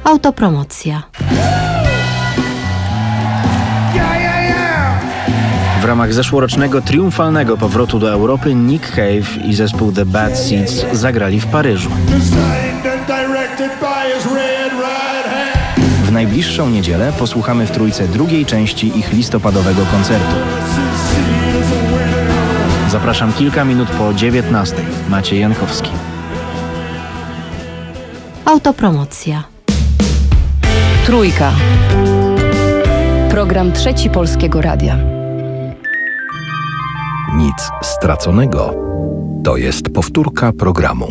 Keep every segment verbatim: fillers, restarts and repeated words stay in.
Autopromocja. W ramach zeszłorocznego triumfalnego powrotu do Europy Nick Cave i zespół The Bad Seeds zagrali w Paryżu. W najbliższą niedzielę posłuchamy w Trójce drugiej części ich listopadowego koncertu. Zapraszam kilka minut po dziewiętnastej. Maciej Jankowski. Autopromocja. Trójka. Program Trzeci Polskiego Radia. Nic straconego. To jest powtórka programu.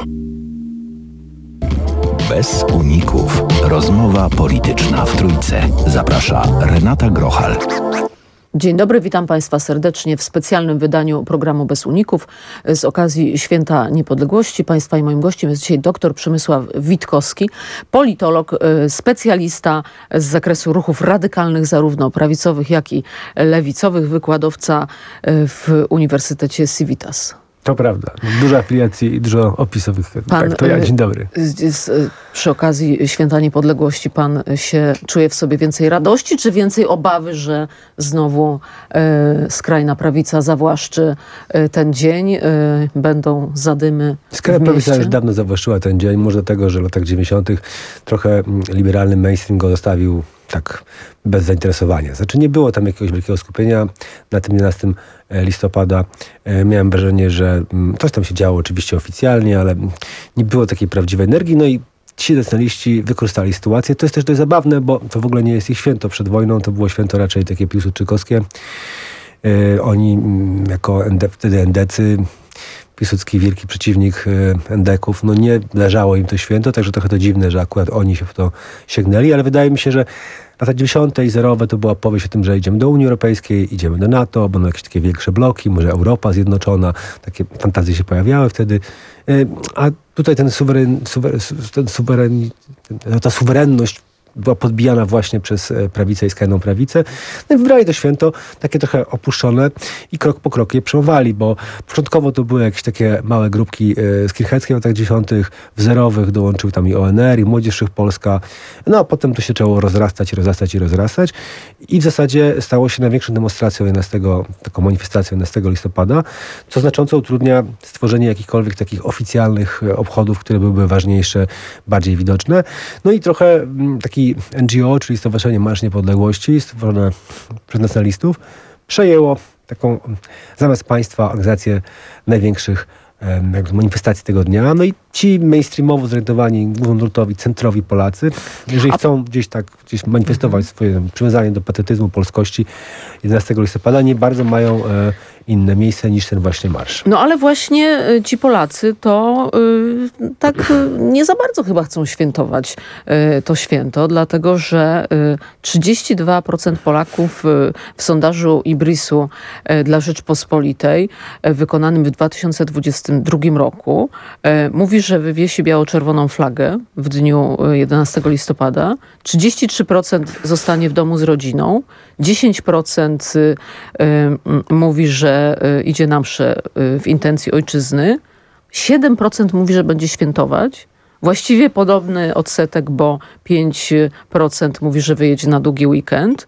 Bez uników. Rozmowa polityczna w Trójce. Zaprasza Renata Grochal. Dzień dobry, witam Państwa serdecznie w specjalnym wydaniu programu Bez Uników z okazji Święta Niepodległości. Państwa i moim gościem jest dzisiaj dr Przemysław Witkowski, politolog, specjalista z zakresu ruchów radykalnych, zarówno prawicowych, jak i lewicowych, wykładowca w Uniwersytecie Civitas. To prawda. Dużo afiliacji i dużo opisowych. Pan, tak, to ja. Dzień dobry. Z, z, przy okazji Święta Niepodległości pan się czuje w sobie więcej radości, czy więcej obawy, że znowu e, skrajna prawica zawłaszczy e, ten dzień, e, będą zadymy Skrajna prawica już dawno zawłaszczyła ten dzień, może dlatego, że w latach dziewięćdziesiątych trochę liberalny mainstream go zostawił tak bez zainteresowania. Znaczy nie było tam jakiegoś wielkiego skupienia. Na tym jedenastego listopada miałem wrażenie, że coś tam się działo oczywiście oficjalnie, ale nie było takiej prawdziwej energii. No i ci nacjonaliści wykorzystali sytuację. To jest też dość zabawne, bo to w ogóle nie jest ich święto przed wojną. To było święto raczej takie piłsudczykowskie. Oni jako ende, wtedy endecy, Piłsudski, wielki przeciwnik endeków, no nie leżało im to święto, także trochę to dziwne, że akurat oni się w to sięgnęli, ale wydaje mi się, że lata dziewięćdziesiąte i zerowe to była opowieść o tym, że idziemy do Unii Europejskiej, idziemy do NATO, będą jakieś takie większe bloki, może Europa zjednoczona, takie fantazje się pojawiały wtedy, a tutaj ten suweren, suweren, ten suweren, ta suwerenność była podbijana właśnie przez prawicę i skrajną prawicę. No i wybrali to święto takie trochę opuszczone i krok po kroku je przejmowali, bo początkowo to były jakieś takie małe grupki skinheadzkie w latach dziesiątych, w zerowych dołączył tam i O N R, i Młodzież Wszechpolska. No a potem to się zaczęło rozrastać, rozrastać i rozrastać. I w zasadzie stało się największą demonstracją jedenastego, taką manifestacją jedenastego listopada, co znacząco utrudnia stworzenie jakichkolwiek takich oficjalnych obchodów, które byłyby ważniejsze, bardziej widoczne. No i trochę taki N G O, czyli Stowarzyszenie Marsz Niepodległości, stworzone przez nacjonalistów, przejęło taką zamiast państwa organizację największych jakby manifestacji tego dnia. No i ci mainstreamowo zorientowani, głównonurtowi, centrowi Polacy, jeżeli A... chcą gdzieś tak gdzieś manifestować mhm. swoje tam, przywiązanie do patriotyzmu, polskości jedenastego listopada, nie bardzo mają e, inne miejsce niż ten właśnie marsz. No ale właśnie ci Polacy to y, tak nie za bardzo chyba chcą świętować y, to święto, dlatego że y, trzydzieści dwa procent Polaków y, w sondażu Ibrisu y, dla Rzeczpospolitej y, wykonanym w dwa tysiące dwudziestym drugim roku y, mówi, że wywiesi biało-czerwoną flagę w dniu jedenastego listopada. trzydzieści trzy procent zostanie w domu z rodziną. dziesięć procent y, y, mówi, że idzie na mszę w intencji ojczyzny. siedem procent mówi, że będzie świętować. Właściwie podobny odsetek, bo pięć procent mówi, że wyjedzie na długi weekend.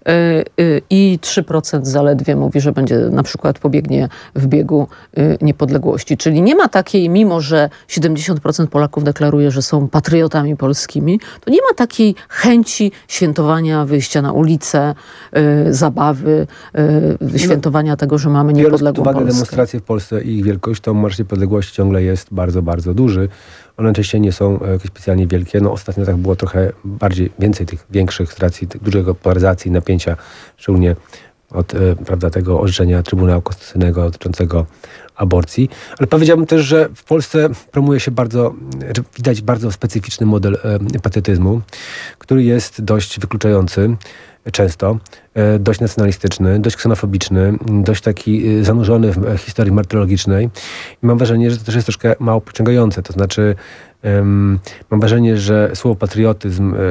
I trzy procent zaledwie mówi, że będzie na przykład pobiegnie w biegu niepodległości. Czyli nie ma takiej, mimo że siedemdziesiąt procent Polaków deklaruje, że są patriotami polskimi, to nie ma takiej chęci świętowania, wyjścia na ulicę, zabawy, świętowania tego, że mamy niepodległą Polskę. Uwagę demonstracje w Polsce i ich wielkość, to Marsz Niepodległości ciągle jest bardzo, bardzo duży. One oczywiście nie są jakieś specjalnie wielkie. No ostatnio tak było trochę bardziej, więcej tych większych z racji dużego polaryzacji i napięcia, szczególnie od e, prawda, tego orzeczenia Trybunału Konstytucyjnego dotyczącego aborcji. Ale powiedziałbym też, że w Polsce promuje się bardzo, widać bardzo specyficzny model e, patriotyzmu, który jest dość wykluczający często, e, dość nacjonalistyczny, dość ksenofobiczny, dość taki zanurzony w historii martyrologicznej. I mam wrażenie, że to też jest troszkę mało pociągające. To znaczy um, mam wrażenie, że słowo patriotyzm e,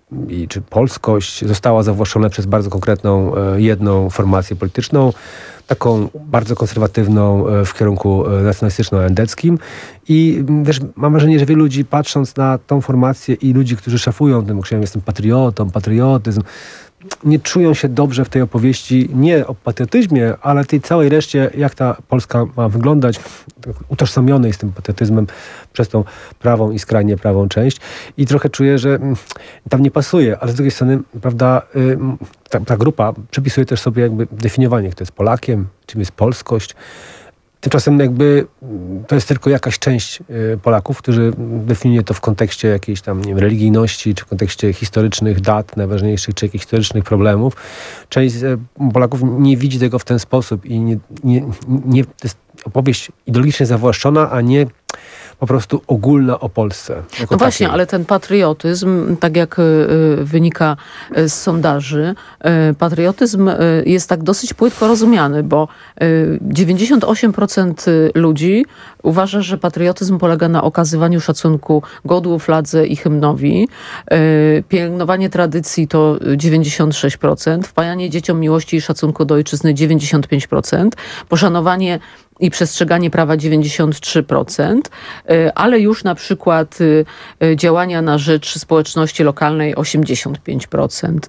i czy polskość została zawłaszczona przez bardzo konkretną e, jedną formację polityczną, taką bardzo konserwatywną e, w kierunku e, nacjonalistyczno-endeckim. I też mam wrażenie, że wielu ludzi, patrząc na tą formację i ludzi, którzy szafują tym, że ja jestem patriotą, patriotyzm, nie czują się dobrze w tej opowieści, nie o patriotyzmie, ale tej całej reszcie, jak ta Polska ma wyglądać, utożsamionej z tym patriotyzmem przez tą prawą i skrajnie prawą część. I trochę czuję, że tam nie pasuje, ale z drugiej strony, prawda, ta, ta grupa przypisuje też sobie jakby definiowanie, kto jest Polakiem, czym jest polskość. Tymczasem jakby to jest tylko jakaś część Polaków, którzy definiuje to w kontekście jakiejś tam, nie wiem, religijności, czy w kontekście historycznych dat najważniejszych, czy jakichś historycznych problemów. Część Polaków nie widzi tego w ten sposób i nie, nie, nie to jest opowieść ideologicznie zawłaszczona, a nie po prostu ogólna o Polsce. No właśnie, ale ten patriotyzm, tak jak y, wynika z sondaży, y, patriotyzm y, jest tak dosyć płytko rozumiany, bo y, dziewięćdziesiąt osiem procent ludzi uważa, że patriotyzm polega na okazywaniu szacunku godłu, fladze i hymnowi. Y, pielęgnowanie tradycji to dziewięćdziesiąt sześć procent, wpajanie dzieciom miłości i szacunku do ojczyzny dziewięćdziesiąt pięć procent, poszanowanie i przestrzeganie prawa dziewięćdziesiąt trzy procent, ale już na przykład działania na rzecz społeczności lokalnej osiemdziesiąt pięć procent.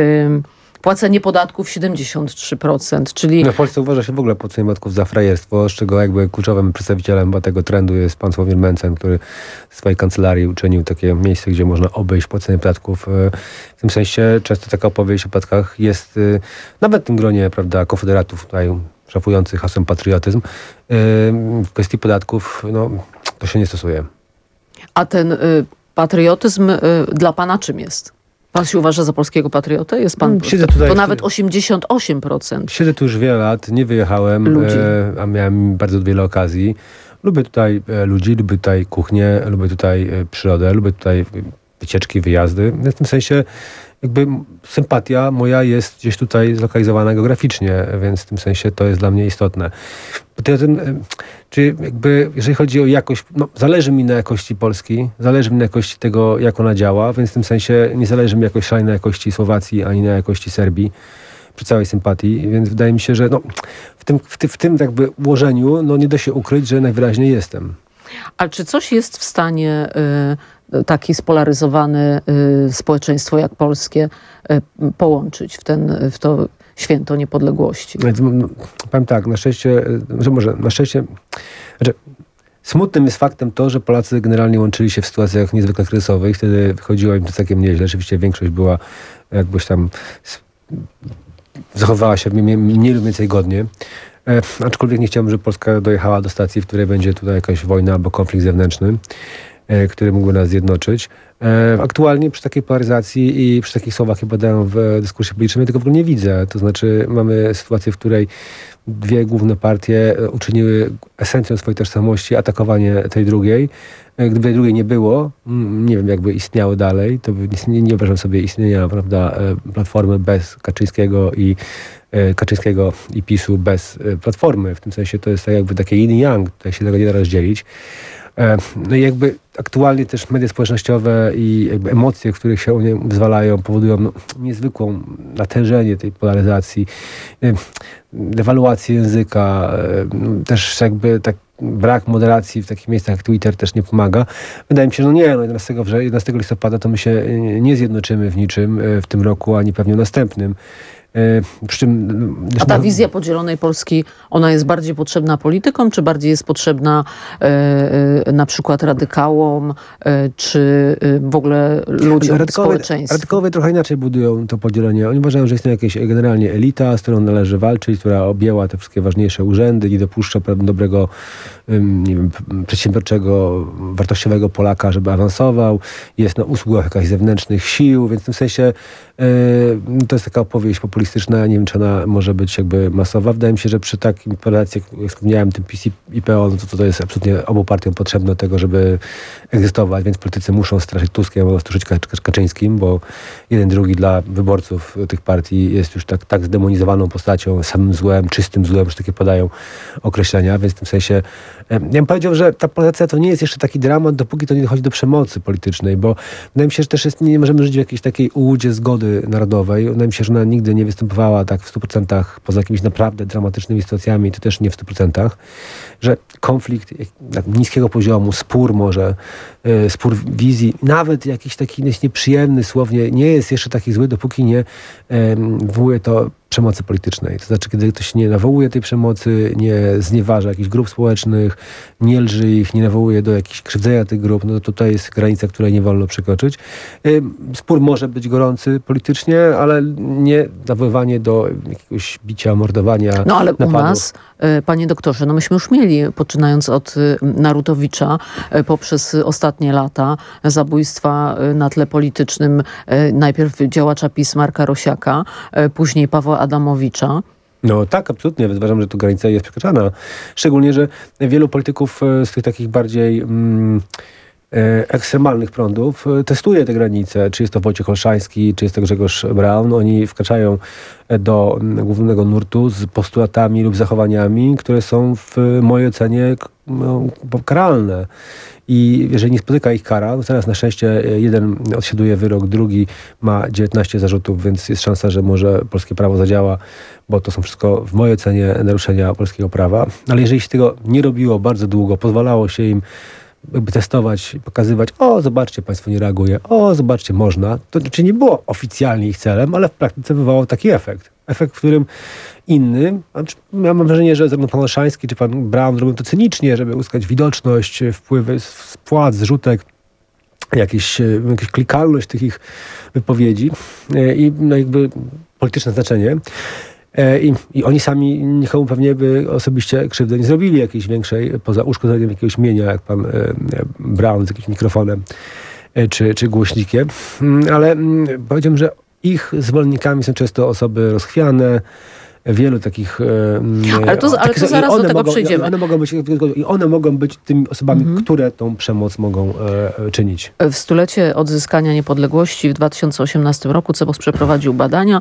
Płacenie podatków siedemdziesiąt trzy procent, czyli... No w Polsce uważa się w ogóle płacenie podatków za frajerstwo, z czego jakby kluczowym przedstawicielem tego trendu jest pan Sławomir Mencen, który w swojej kancelarii uczynił takie miejsce, gdzie można obejść płacenie podatków. W tym sensie często taka opowieść o podatkach jest nawet w tym gronie, prawda, konfederatów tutaj szafujących hasłem patriotyzm. W kwestii podatków, no, to się nie stosuje. A ten y, patriotyzm y, dla pana czym jest? Pan się uważa za polskiego patriotę? Jest pan, Siedzę to, tutaj to w- nawet osiemdziesiąt osiem procent. Siedzę tu już wiele lat, nie wyjechałem, Ludzi. e, a miałem bardzo wiele okazji. Lubię tutaj e, ludzi, lubię tutaj kuchnię, lubię tutaj e, przyrodę, lubię tutaj e, wycieczki, wyjazdy. W tym sensie jakby sympatia moja jest gdzieś tutaj zlokalizowana geograficznie, więc w tym sensie to jest dla mnie istotne. Patriotyzm, e, czy jakby, jeżeli chodzi o jakość, no, zależy mi na jakości Polski, zależy mi na jakości tego, jak ona działa, więc w tym sensie nie zależy mi jakoś szalej na jakości Słowacji, ani na jakości Serbii, przy całej sympatii, więc wydaje mi się, że no, w tym, w tym, w tym jakby ułożeniu no, nie da się ukryć, że najwyraźniej jestem. A czy coś jest w stanie y, takie spolaryzowane y, społeczeństwo jak polskie y, połączyć w, ten, w to święto niepodległości? Więc, no, powiem tak, na szczęście, że może na szczęście, znaczy, smutnym jest faktem to, że Polacy generalnie łączyli się w sytuacjach niezwykle kryzysowych, wtedy wychodziło im to całkiem nieźle. Rzeczywiście większość była jakbyś tam s- zachowała się mniej, mniej lub więcej godnie. E, aczkolwiek nie chciałbym, żeby Polska dojechała do stacji, w której będzie tutaj jakaś wojna albo konflikt zewnętrzny, e, który mógłby nas zjednoczyć. E, aktualnie przy takiej polaryzacji i przy takich słowach, jakie padają w dyskursie publicznym, ja tego w ogóle nie widzę. To znaczy mamy sytuację, w której dwie główne partie uczyniły esencją swojej tożsamości atakowanie tej drugiej. Gdyby tej drugiej nie było, mm, nie wiem, jakby istniały dalej, to by nie, nie wyobrażam sobie istnienia, prawda, e, Platformy bez Kaczyńskiego i e, Kaczyńskiego i PiSu bez e, Platformy. W tym sensie to jest tak jakby takie yin-yang, tutaj się tego nie da rozdzielić. E, No i jakby aktualnie też media społecznościowe i jakby emocje, w których się one wyzwalają, powodują no, niezwykłą natężenie tej polaryzacji, e, dewaluację języka, e, no, też jakby tak brak moderacji w takich miejscach jak Twitter też nie pomaga. Wydaje mi się, że no nie, no jedenastego, wrze- jedenastego listopada to my się e, nie zjednoczymy w niczym e, w tym roku, ani pewnie w następnym. E, Przy czym, A ta wizja podzielonej Polski, ona jest bardziej potrzebna politykom, czy bardziej jest potrzebna e, e, na przykład radykałom, e, czy e, w ogóle ludziom, Radykowie, społeczeństwu? radykowie trochę inaczej budują to podzielenie. Oni uważają, że istnieje jakaś generalnie elita, z którą należy walczyć, która objęła te wszystkie ważniejsze urzędy, nie dopuszcza prawda, dobrego, ym, nie wiem, p- przedsiębiorczego, wartościowego Polaka, żeby awansował. Jest na usługach jakichś zewnętrznych sił, więc w tym sensie yy, to jest taka opowieść populistyczna. Nie wiem, czy ona może być jakby masowa. Wydaje mi się, że przy takim polacji, jak wspomniałem, tym PiS i P O, no to, to jest absolutnie obu partiom potrzebne do tego, żeby egzystować, więc politycy muszą straszyć Tuskiem albo straszyć Kac- Kaczyńskim, bo jeden, drugi dla wyborców tych partii jest już tak, tak zdemonizowaną postacią, samym złem, czystym złem, już takie podają określenia, więc w tym sensie Ja bym powiedział, że ta polaryzacja to nie jest jeszcze taki dramat, dopóki to nie dochodzi do przemocy politycznej, bo wydaje mi się, że też jest, nie możemy żyć w jakiejś takiej ułudzie zgody narodowej. Wydaje mi się, że ona nigdy nie występowała tak w stu procentach, poza jakimiś naprawdę dramatycznymi sytuacjami, to też nie w stu procentach, że konflikt niskiego poziomu, spór może, yy, spór wizji, nawet jakiś taki nieprzyjemny słownie, nie jest jeszcze taki zły, dopóki nie yy, wywołuje to przemocy politycznej. To znaczy, kiedy ktoś nie nawołuje tej przemocy, nie znieważa jakichś grup społecznych, nie lży ich, nie nawołuje do jakichś krzywdzenia tych grup, no to tutaj jest granica, której nie wolno przekroczyć. Spór może być gorący politycznie, ale nie nawoływanie do jakiegoś bicia, mordowania, No ale napadów. u nas, panie doktorze, no myśmy już mieli, poczynając od Narutowicza, poprzez ostatnie lata zabójstwa na tle politycznym, najpierw działacza PiS Marka Rosiaka, później Pawła Adamowicza. No tak, absolutnie. Uważam, że tu granica jest przekraczana. Szczególnie, że wielu polityków z tych takich bardziej mm, ekstremalnych prądów testuje te granice. Czy jest to Wojciech Olszański, czy jest to Grzegorz Braun. Oni wkraczają do głównego nurtu z postulatami lub zachowaniami, które są w mojej ocenie no, karalne. I jeżeli nie spotyka ich kara, no teraz na szczęście jeden odsiaduje wyrok, drugi ma dziewiętnaście zarzutów, więc jest szansa, że może polskie prawo zadziała, bo to są wszystko w mojej ocenie naruszenia polskiego prawa. Ale jeżeli się tego nie robiło bardzo długo, pozwalało się im jakby testować, pokazywać, o zobaczcie, państwo nie reaguje, o zobaczcie, można. To znaczy nie było oficjalnie ich celem, ale w praktyce wywołało taki efekt. Efekt, w którym inny, ja mam wrażenie, że zarówno pan Olszański czy pan Braun robią to cynicznie, żeby uzyskać widoczność, wpływy z płac, zrzutek, jakieś, jakąś klikalność tych ich wypowiedzi i no jakby polityczne znaczenie. I, I oni sami nikomu pewnie by osobiście krzywdy nie zrobili jakiejś większej, poza uszkodzeniem jakiegoś mienia, jak pan e, Braun z jakimś mikrofonem e, czy, czy głośnikiem. Ale m, powiedziałbym, że ich zwolennikami są często osoby rozchwiane, wielu takich... Ale to, ale takich, to zaraz do tego mogą, przejdziemy. One mogą być, I one mogą być tymi osobami, mhm. które tą przemoc mogą e, czynić. W stulecie odzyskania niepodległości w dwa tysiące osiemnastym roku CEPOS przeprowadził badania.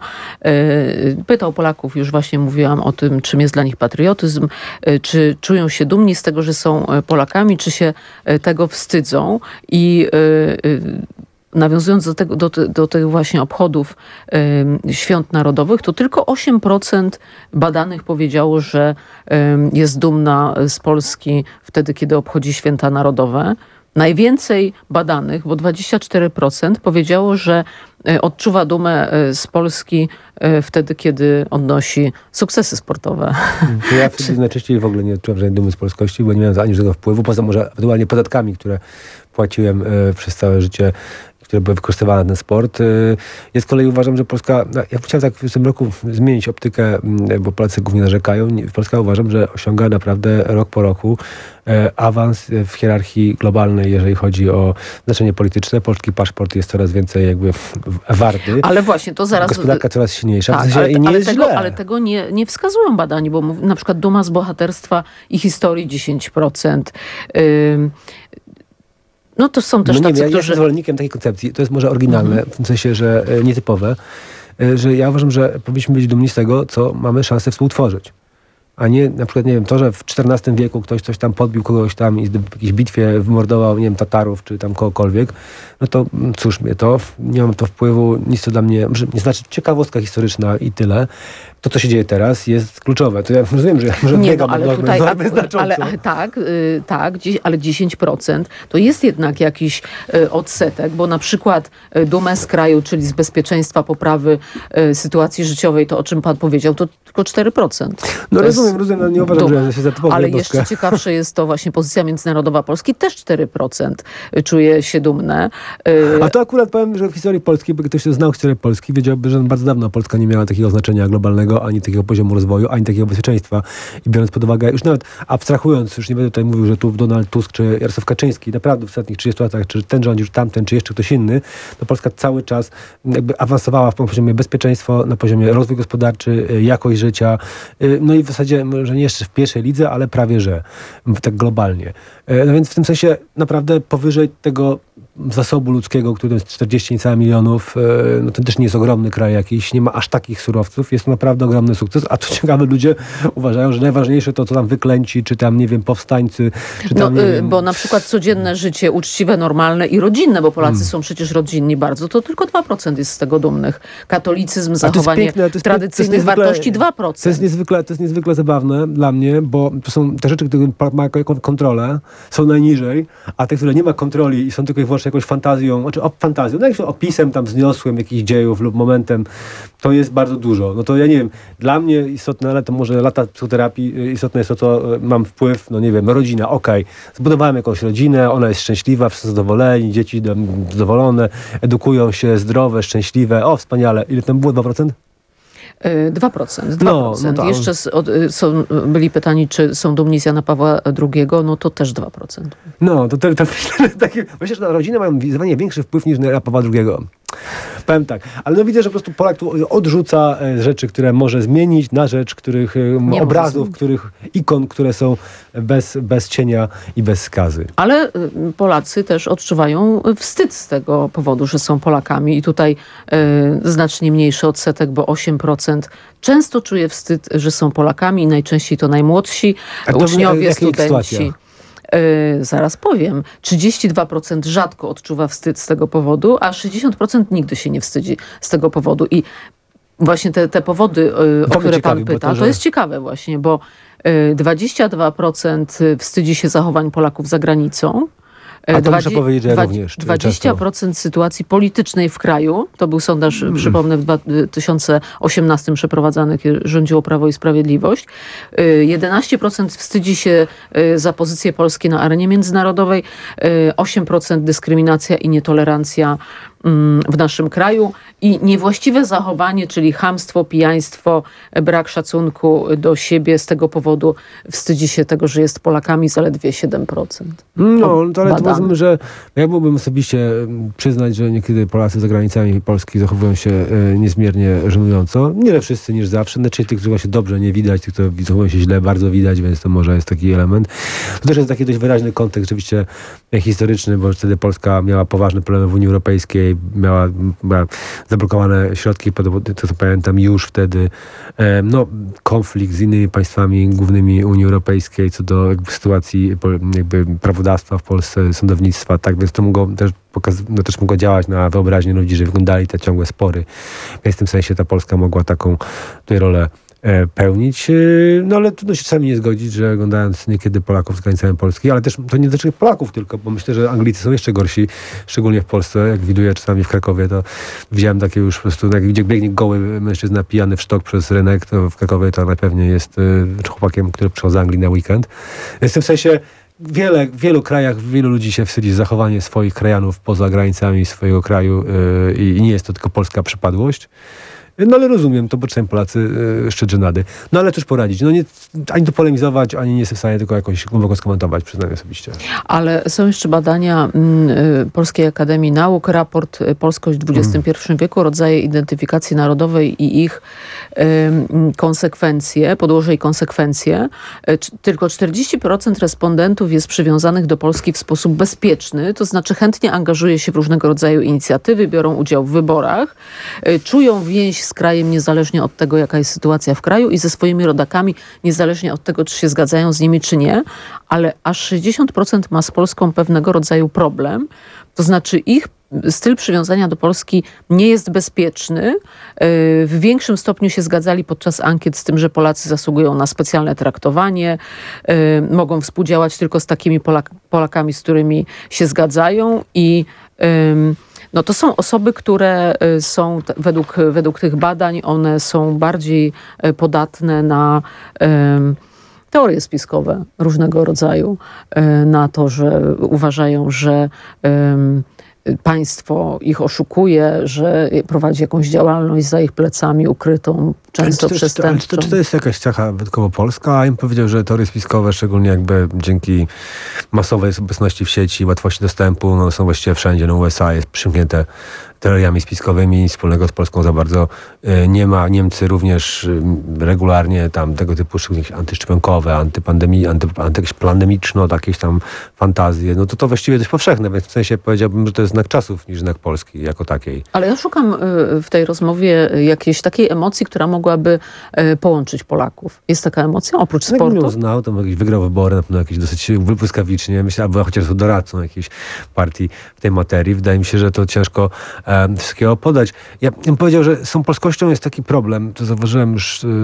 E, pytał Polaków, już właśnie mówiłam o tym, czym jest dla nich patriotyzm, e, czy czują się dumni z tego, że są Polakami, czy się tego wstydzą. I e, e, nawiązując do, tego, do, do tych właśnie obchodów y, świąt narodowych, to tylko osiem procent badanych powiedziało, że y, jest dumna z Polski wtedy, kiedy obchodzi święta narodowe. Najwięcej badanych, bo dwadzieścia cztery procent powiedziało, że y, odczuwa dumę y, z Polski y, wtedy, kiedy odnosi sukcesy sportowe. To ja wtedy najczęściej w ogóle nie odczuwam żadnej dumy z polskości, bo nie miałem ani żadnego wpływu, poza może ewentualnie podatkami, które płaciłem y, przez całe życie, które były wykorzystywane na ten sport. Ja z kolei uważam, że Polska, ja chciałem tak w tym roku zmienić optykę, bo Polacy głównie narzekają. Polska uważam, że osiąga naprawdę rok po roku awans w hierarchii globalnej, jeżeli chodzi o znaczenie polityczne. Polski paszport jest coraz więcej jakby warty. Ale właśnie, to zaraz... Gospodarka coraz silniejsza. Tak, w sensie ale, nie ale, jest tego, źle. ale tego nie, nie wskazują badani, bo na przykład duma z bohaterstwa i historii dziesięć procent. Ym, No to są też no nie tacy, wiem, ja którzy... jestem zwolennikiem takiej koncepcji. To jest może oryginalne, w tym sensie, że e, nietypowe, e, że ja uważam, że powinniśmy być dumni z tego, co mamy szansę współtworzyć. A nie na przykład, nie wiem, to, że w czternastym wieku ktoś coś tam podbił kogoś tam i w jakiejś bitwie wymordował, nie wiem, Tatarów czy tam kogokolwiek, no to cóż mnie to, nie mam to wpływu, nic to dla mnie, nie znaczy ciekawostka historyczna i tyle. To, co się dzieje teraz, jest kluczowe. To ja rozumiem, że ja może Nie, odbiegam no, ale od normy, tutaj, normy a, znacząco. ale, ale tak, y, tak, dziś, ale dziesięć procent to jest jednak jakiś y, odsetek, bo na przykład y, dumę z kraju, czyli z bezpieczeństwa, poprawy y, sytuacji życiowej, to o czym pan powiedział, to tylko cztery procent. No to rozumiem, rozumiem, no nie uważam, duma. że się za typowo Ale jednostkę. jeszcze ciekawsze jest to właśnie pozycja międzynarodowa Polski, też cztery procent czuje się dumne. Y, A to akurat powiem, że w historii Polski, bo ktoś, kto znał historię Polski, wiedziałby, że bardzo dawno Polska nie miała takiego znaczenia globalnego, ani takiego poziomu rozwoju, ani takiego bezpieczeństwa. I biorąc pod uwagę, już nawet abstrahując, już nie będę tutaj mówił, że tu Donald Tusk czy Jarosław Kaczyński, naprawdę w ostatnich trzydziestu latach, czy ten rządził, czy tamten, czy jeszcze ktoś inny, to Polska cały czas jakby awansowała w poziomie bezpieczeństwa, na poziomie rozwój gospodarczy, jakość życia. No i w zasadzie sensie, że nie jeszcze w pierwszej lidze, ale prawie że, tak globalnie. No więc w tym sensie naprawdę powyżej tego zasobu ludzkiego, który jest czterdzieści niecałe milionów, no to też nie jest ogromny kraj jakiś, nie ma aż takich surowców, jest to naprawdę ogromny sukces, a to ciekawe, ludzie uważają, że najważniejsze to, co tam wyklęci, czy tam, nie wiem, powstańcy, czy tam, no, nie y, wiem... Bo na przykład codzienne życie, uczciwe, normalne i rodzinne, bo Polacy Hmm. są przecież rodzinni bardzo, to tylko dwa procent jest z tego dumnych. Katolicyzm, A to jest zachowanie piękne, to jest- tradycyjnych to jest niezwykle- wartości dwa procent. To jest, niezwykle, to jest niezwykle zabawne dla mnie, bo to są te rzeczy, które ma jakąś kontrolę, są najniżej, a te, które nie ma kontroli i są tylko i wyłącznie jakąś fantazją, znaczy o, fantazją, no jakimś opisem tam zniosłym jakichś dziejów lub momentem, to jest bardzo dużo. No to ja nie wiem, dla mnie istotne, ale to może lata psychoterapii, istotne jest to, co y, mam wpływ, no nie wiem, rodzina, okej, zbudowałem jakąś rodzinę, ona jest szczęśliwa, wszyscy zadowoleni, dzieci dom- zadowolone, edukują się, zdrowe, szczęśliwe, o wspaniale. Ile tam było? dwa procent? Y, dwa procent. dwa procent. No, no to- Jeszcze z, od, y, są, byli pytani, czy są dumni z Jana Pawła drugiego, no to też dwa procent. No, to, to, to takie, myślę, że na rodzinę mają zdecydowanie większy wpływ niż na Pawła drugiego. Powiem tak, ale no widzę, że po prostu Polak tu odrzuca e, rzeczy, które może zmienić na rzecz, których e, może obrazów, zmienić. których ikon, które są bez, bez cienia i bez skazy. Ale y, Polacy też odczuwają wstyd z tego powodu, że są Polakami i tutaj y, znacznie mniejszy odsetek, bo osiem procent często czuje wstyd, że są Polakami i najczęściej to najmłodsi A to w uczniowie, jakich studenci. sytuacjach? Y, zaraz powiem. trzydzieści dwa procent rzadko odczuwa wstyd z tego powodu, a sześćdziesiąt procent nigdy się nie wstydzi z tego powodu. I właśnie te, te powody, y, o mnie które ciekawi, pan bo pyta, to, to, że- jest ciekawe właśnie, bo y, dwadzieścia dwa procent wstydzi się zachowań Polaków za granicą. A to Dwadzie- muszę powiedzieć, że ja dwa- również dwadzieścia procent sytuacji politycznej w kraju, to był sondaż, Mm. przypomnę, w dwa tysiące osiemnastym przeprowadzany, kiedy rządziło Prawo i Sprawiedliwość. Y, jedenaście procent wstydzi się y, za pozycję Polski na arenie międzynarodowej, y, osiem procent dyskryminacja i nietolerancja mm, w naszym kraju i niewłaściwe zachowanie, czyli chamstwo, pijaństwo, brak szacunku do siebie z tego powodu wstydzi się tego, że jest Polakami, zaledwie siedem procent. No, to ale to badane. powiedzmy, że ja mógłbym osobiście mm, przyznać, że niekiedy Polacy za granicami Polski zachowują się e, niezmiernie żenująco. Nie wszyscy niż zawsze. Znaczy tych, których się dobrze nie widać, tych, którzy zachowują się źle, bardzo widać, więc to może jest taki element. To też jest taki dość wyraźny kontekst rzeczywiście e, historyczny, bo wtedy Polska miała poważne problemy w Unii Europejskiej, miała, miała zablokowane środki, to co pamiętam, już wtedy e, no, konflikt z innymi państwami głównymi Unii Europejskiej co do jakby sytuacji po- jakby prawodawstwa w Polsce, sądownictwa, tak, więc to mogło też, pokaz- no, też mogło działać na wyobraźnię ludzi, że wyglądali te ciągłe spory. Więc w tym sensie ta Polska mogła taką tutaj rolę e, pełnić. E, no ale trudno się czasami nie zgodzić, że oglądając niekiedy Polaków z granicami Polski, ale też to nie dotyczy Polaków tylko, bo myślę, że Anglicy są jeszcze gorsi, szczególnie w Polsce. Jak widuję czasami w Krakowie, to widziałem takie już po prostu, jak gdzie biegnie goły mężczyzna pijany w sztok przez rynek, to w Krakowie to najpewnie jest e, chłopakiem, który przyszedł z Anglii na weekend. Więc w tym sensie Wiele, w wielu krajach wielu ludzi się wstydzi za zachowanie swoich krajanów poza granicami swojego kraju yy, i nie jest to tylko polska przypadłość. No ale rozumiem to, bo czasem Polacy yy, szczyt żenady. No ale cóż poradzić? No nie, ani tu polemizować, ani nie jestem w stanie tylko jakoś głęboko skomentować, przyznaję osobiście. Ale są jeszcze badania mm, y, Polskiej Akademii Nauk, raport y, Polskość w dwudziestym pierwszym wieku, rodzaje identyfikacji narodowej i ich y, mm, konsekwencje, podłoże i konsekwencje. Y, c- tylko czterdzieści procent respondentów jest przywiązanych do Polski w sposób bezpieczny, to znaczy chętnie angażuje się w różnego rodzaju inicjatywy, biorą udział w wyborach, y, czują więź z krajem niezależnie od tego, jaka jest sytuacja w kraju i ze swoimi rodakami niezależnie od tego, czy się zgadzają z nimi, czy nie, ale aż sześćdziesiąt procent ma z Polską pewnego rodzaju problem, to znaczy ich styl przywiązania do Polski nie jest bezpieczny. Yy, W większym stopniu się zgadzali podczas ankiet z tym, że Polacy zasługują na specjalne traktowanie, yy, mogą współdziałać tylko z takimi Polak- Polakami, z którymi się zgadzają i ym, no to są osoby, które y, są t- według, według tych badań, one są bardziej y, podatne na ym, teorie spiskowe różnego rodzaju, y, na to, że uważają, że ym, państwo ich oszukuje, że prowadzi jakąś działalność za ich plecami ukrytą, często czy, to, przestępczą. czy, to, czy to jest jakaś cecha wyjątkowo polska? Ja bym powiedział, że teorie spiskowe, szczególnie jakby dzięki masowej obecności w sieci, łatwości dostępu, no są właściwie wszędzie. No U S A jest przymknięte teoriami spiskowymi, wspólnego z Polską za bardzo y, nie ma. Niemcy również y, regularnie tam tego typu szczególnie antyszczepionkowe, antypandemii, anty, antypandemiczno, jakieś tam fantazje, no to to właściwie dość powszechne, więc w sensie powiedziałbym, że to jest znak czasów niż znak Polski jako takiej. Ale ja szukam y, w tej rozmowie jakiejś takiej emocji, która mogłaby y, połączyć Polaków. Jest taka emocja oprócz Jakbym sportu? ją znał, to jakiś wygrał wybory, na pewno jakiś dosyć błyskawicznie, myślę, albo chociaż doradcą jakiejś partii w tej materii. Wydaje mi się, że to ciężko e, wszystkiego podać. Ja bym powiedział, że z tą polskością jest taki problem, to zauważyłem już, y,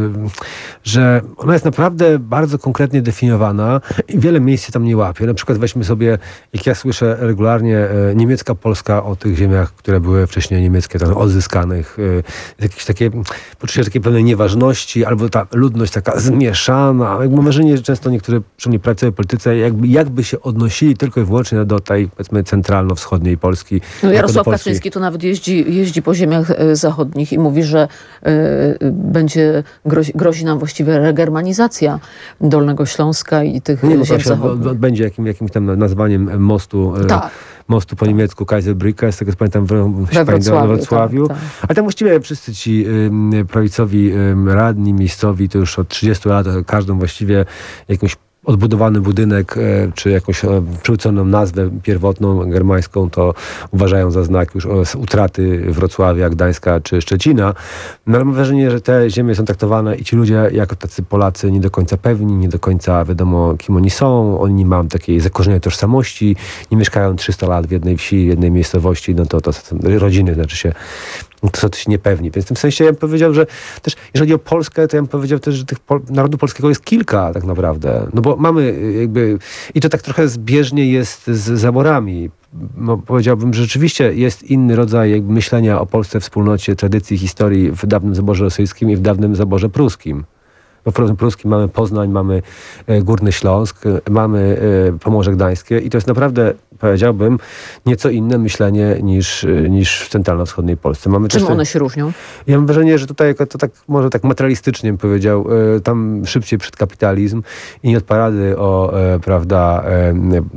że ona jest naprawdę bardzo konkretnie definiowana i wiele miejsc się tam nie łapie. Na przykład weźmy sobie, jak ja słyszę regularnie e, niemiecka Polska o tych ziemiach, które były wcześniej niemieckie, tam odzyskanych, e, jakieś takie poczucie takiej pewnej nieważności, albo ta ludność taka zmieszana. Mam wrażenie, że często niektórzy, przynajmniej prawicowi politycy, jakby, jakby się odnosili tylko i wyłącznie do tej, powiedzmy, centralno-wschodniej Polski. No, Jarosław Polski. Kaczyński tu nawet jeździ, jeździ po ziemiach e, zachodnich i mówi, że e, będzie grozi, grozi nam właściwie regermanizacja Dolnego Śląska i tych Nie, bo ziem to się zachodnich. odbędzie jakim, jakimś tam nazwaniem mostu. e, Tak. Mostu po niemiecku Kaiserbrücke, z tego co pamiętam w, We Wrocławiu. we Wrocławiu. Tak, tak. Ale tam właściwie wszyscy ci ym, prawicowi ym, radni miejscowi to już od trzydziestu lat każdą właściwie jakąś odbudowany budynek, e, czy jakąś e, przywróconą nazwę pierwotną, germańską, to uważają za znak już o, utraty Wrocławia, Gdańska czy Szczecina. No ale mam wrażenie, że te ziemie są traktowane i ci ludzie jako tacy Polacy nie do końca pewni, nie do końca wiadomo, kim oni są. Oni nie mają takiej zakorzenionej tożsamości, nie mieszkają trzysta lat w jednej wsi, w jednej miejscowości, no to, to są rodziny, znaczy się to są dość niepewni. Więc w tym sensie ja bym powiedział, że też jeżeli chodzi o Polskę, to ja bym powiedział też, że tych pol- narodu polskiego jest kilka tak naprawdę. No bo mamy jakby, i to tak trochę zbieżnie jest z zaborami. No, powiedziałbym, że rzeczywiście jest inny rodzaj jakby myślenia o Polsce, wspólnocie, tradycji, historii w dawnym zaborze rosyjskim i w dawnym zaborze pruskim. Bo w zaborze pruskim mamy Poznań, mamy e, Górny Śląsk, e, mamy e, Pomorze Gdańskie i to jest naprawdę, powiedziałbym, nieco inne myślenie niż, niż w centralno-wschodniej Polsce. Mamy Czym też one się różnią? Ja mam wrażenie, że tutaj to tak może tak materialistycznie bym powiedział, e, tam szybciej przed kapitalizm i nie od parady o, e, prawda, e,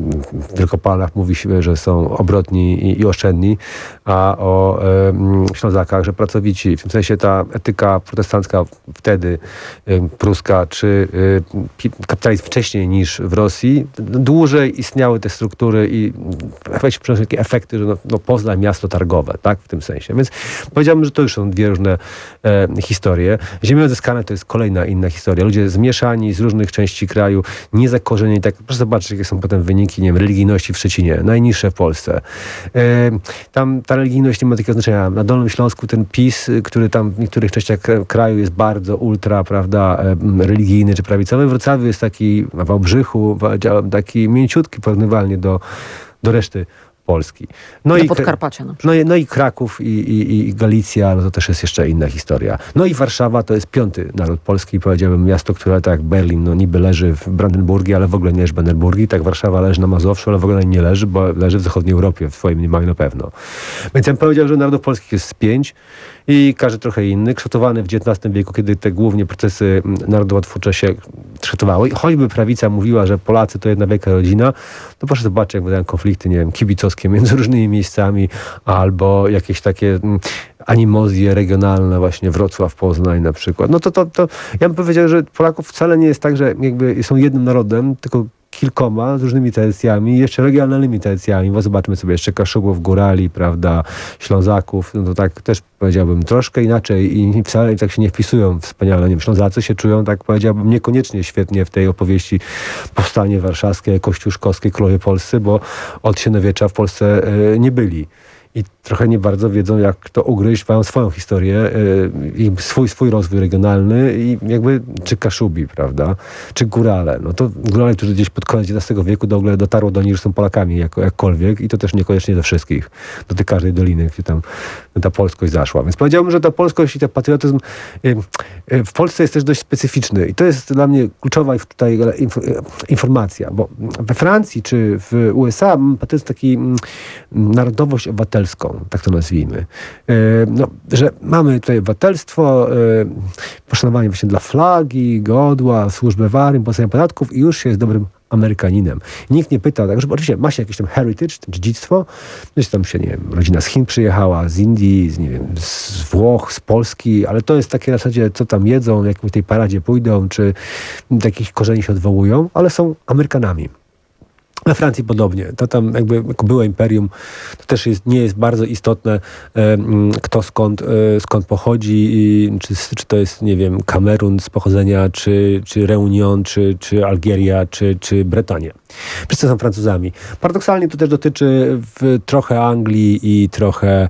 w Wielkopolanach mówi się, że są obrotni i, i oszczędni, a o e, Ślązakach, że pracowici. W tym sensie ta etyka protestancka wtedy, e, pruska, czy e, kapitalizm wcześniej niż w Rosji, dłużej istniały te struktury i weź przynosi takie efekty, że no, no Poznań miasto targowe, tak, w tym sensie. Więc powiedziałbym, że to już są dwie różne e, historie. Ziemie odzyskane to jest kolejna inna historia. Ludzie zmieszani z różnych części kraju, niezakorzenieni, tak, proszę zobaczyć, jakie są potem wyniki, nie wiem, religijności w Szczecinie, najniższe w Polsce. E, tam ta religijność nie ma takiego znaczenia. Na Dolnym Śląsku ten PiS, który tam w niektórych częściach kraju jest bardzo ultra, prawda, e, religijny czy prawicowy, w Wrocławiu jest taki, w Wałbrzychu, taki mięciutki porównywalnie do, do reszty Polski. No Do i Podkarpacia na przykład. No i, no i Kraków i, i, i Galicja, no to też jest jeszcze inna historia. No i Warszawa to jest piąty naród polski, powiedziałbym, miasto, które tak jak Berlin, no niby leży w Brandenburgii, ale w ogóle nie leży w Brandenburgii, tak Warszawa leży na Mazowszu, ale w ogóle nie leży, bo leży w zachodniej Europie, w swoim mniemaniu na pewno. Więc ja bym powiedział, że narodów polskich jest pięć i każdy trochę inny, kształtowany w dziewiętnastym wieku, kiedy te głównie procesy narodowotwórcze się kształtowały. I choćby prawica mówiła, że Polacy to jedna wielka rodzina, to proszę zobaczyć, jak wydają konflikty, nie wiem, kibicowskie między różnymi miejscami, albo jakieś takie animozje regionalne, właśnie Wrocław, Poznań na przykład. No to, to, to ja bym powiedział, że Polaków wcale nie jest tak, że jakby są jednym narodem, tylko kilkoma z różnymi tradycjami, jeszcze regionalnymi tradycjami, bo zobaczmy sobie jeszcze Kaszubów, Górali, prawda, Ślązaków, no to tak też powiedziałbym troszkę inaczej i wcale tak się nie wpisują wspaniale. Nie wiem, Ślązacy się czują, tak powiedziałbym, niekoniecznie świetnie w tej opowieści Powstanie Warszawskie, Kościuszkowskie, Królowie Polscy, bo od średniowiecza w Polsce y, nie byli. I trochę nie bardzo wiedzą, jak to ugryźć, mają swoją historię yy, i swój, swój rozwój regionalny i jakby, czy Kaszubi, prawda, czy Górale. No to Górale, którzy gdzieś pod koniec dziewiętnastego wieku do ogóle dotarło do nich, że są Polakami jako, jakkolwiek i to też niekoniecznie do wszystkich, do tej każdej doliny, gdzie tam ta polskość zaszła. Więc powiedziałbym, że ta polskość i ten patriotyzm yy, yy, w Polsce jest też dość specyficzny i to jest dla mnie kluczowa tutaj inf, yy, informacja, bo we Francji czy w U S A mamy patriotyzm taki yy, narodowość obywatelską, tak to nazwijmy. No, że mamy tutaj obywatelstwo, poszanowanie właśnie dla flagi, godła, służby warym, płacenia podatków i już się jest dobrym Amerykaninem. Nikt nie pyta, tak, że oczywiście ma się jakieś tam heritage, dziedzictwo, gdzieś tam się, nie wiem, rodzina z Chin przyjechała, z Indii, z, nie wiem, z Włoch, z Polski, ale to jest takie na zasadzie, co tam jedzą, w jakimś tej paradzie pójdą, czy do jakich korzeni się odwołują, ale są Amerykanami. Na Francji podobnie. To tam jakby jako byłe imperium, to też jest, nie jest bardzo istotne, e, kto skąd, e, skąd pochodzi, i, czy, czy to jest, nie wiem, Kamerun z pochodzenia, czy, czy Reunion, czy, czy Algieria, czy, czy Bretania. Wszyscy są Francuzami. Paradoksalnie to też dotyczy w, trochę Anglii i trochę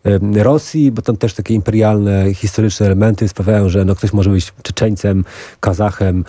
Rosji, bo tam też takie imperialne, historyczne elementy sprawiają, że no, ktoś może być Czeczeńcem, Kazachem,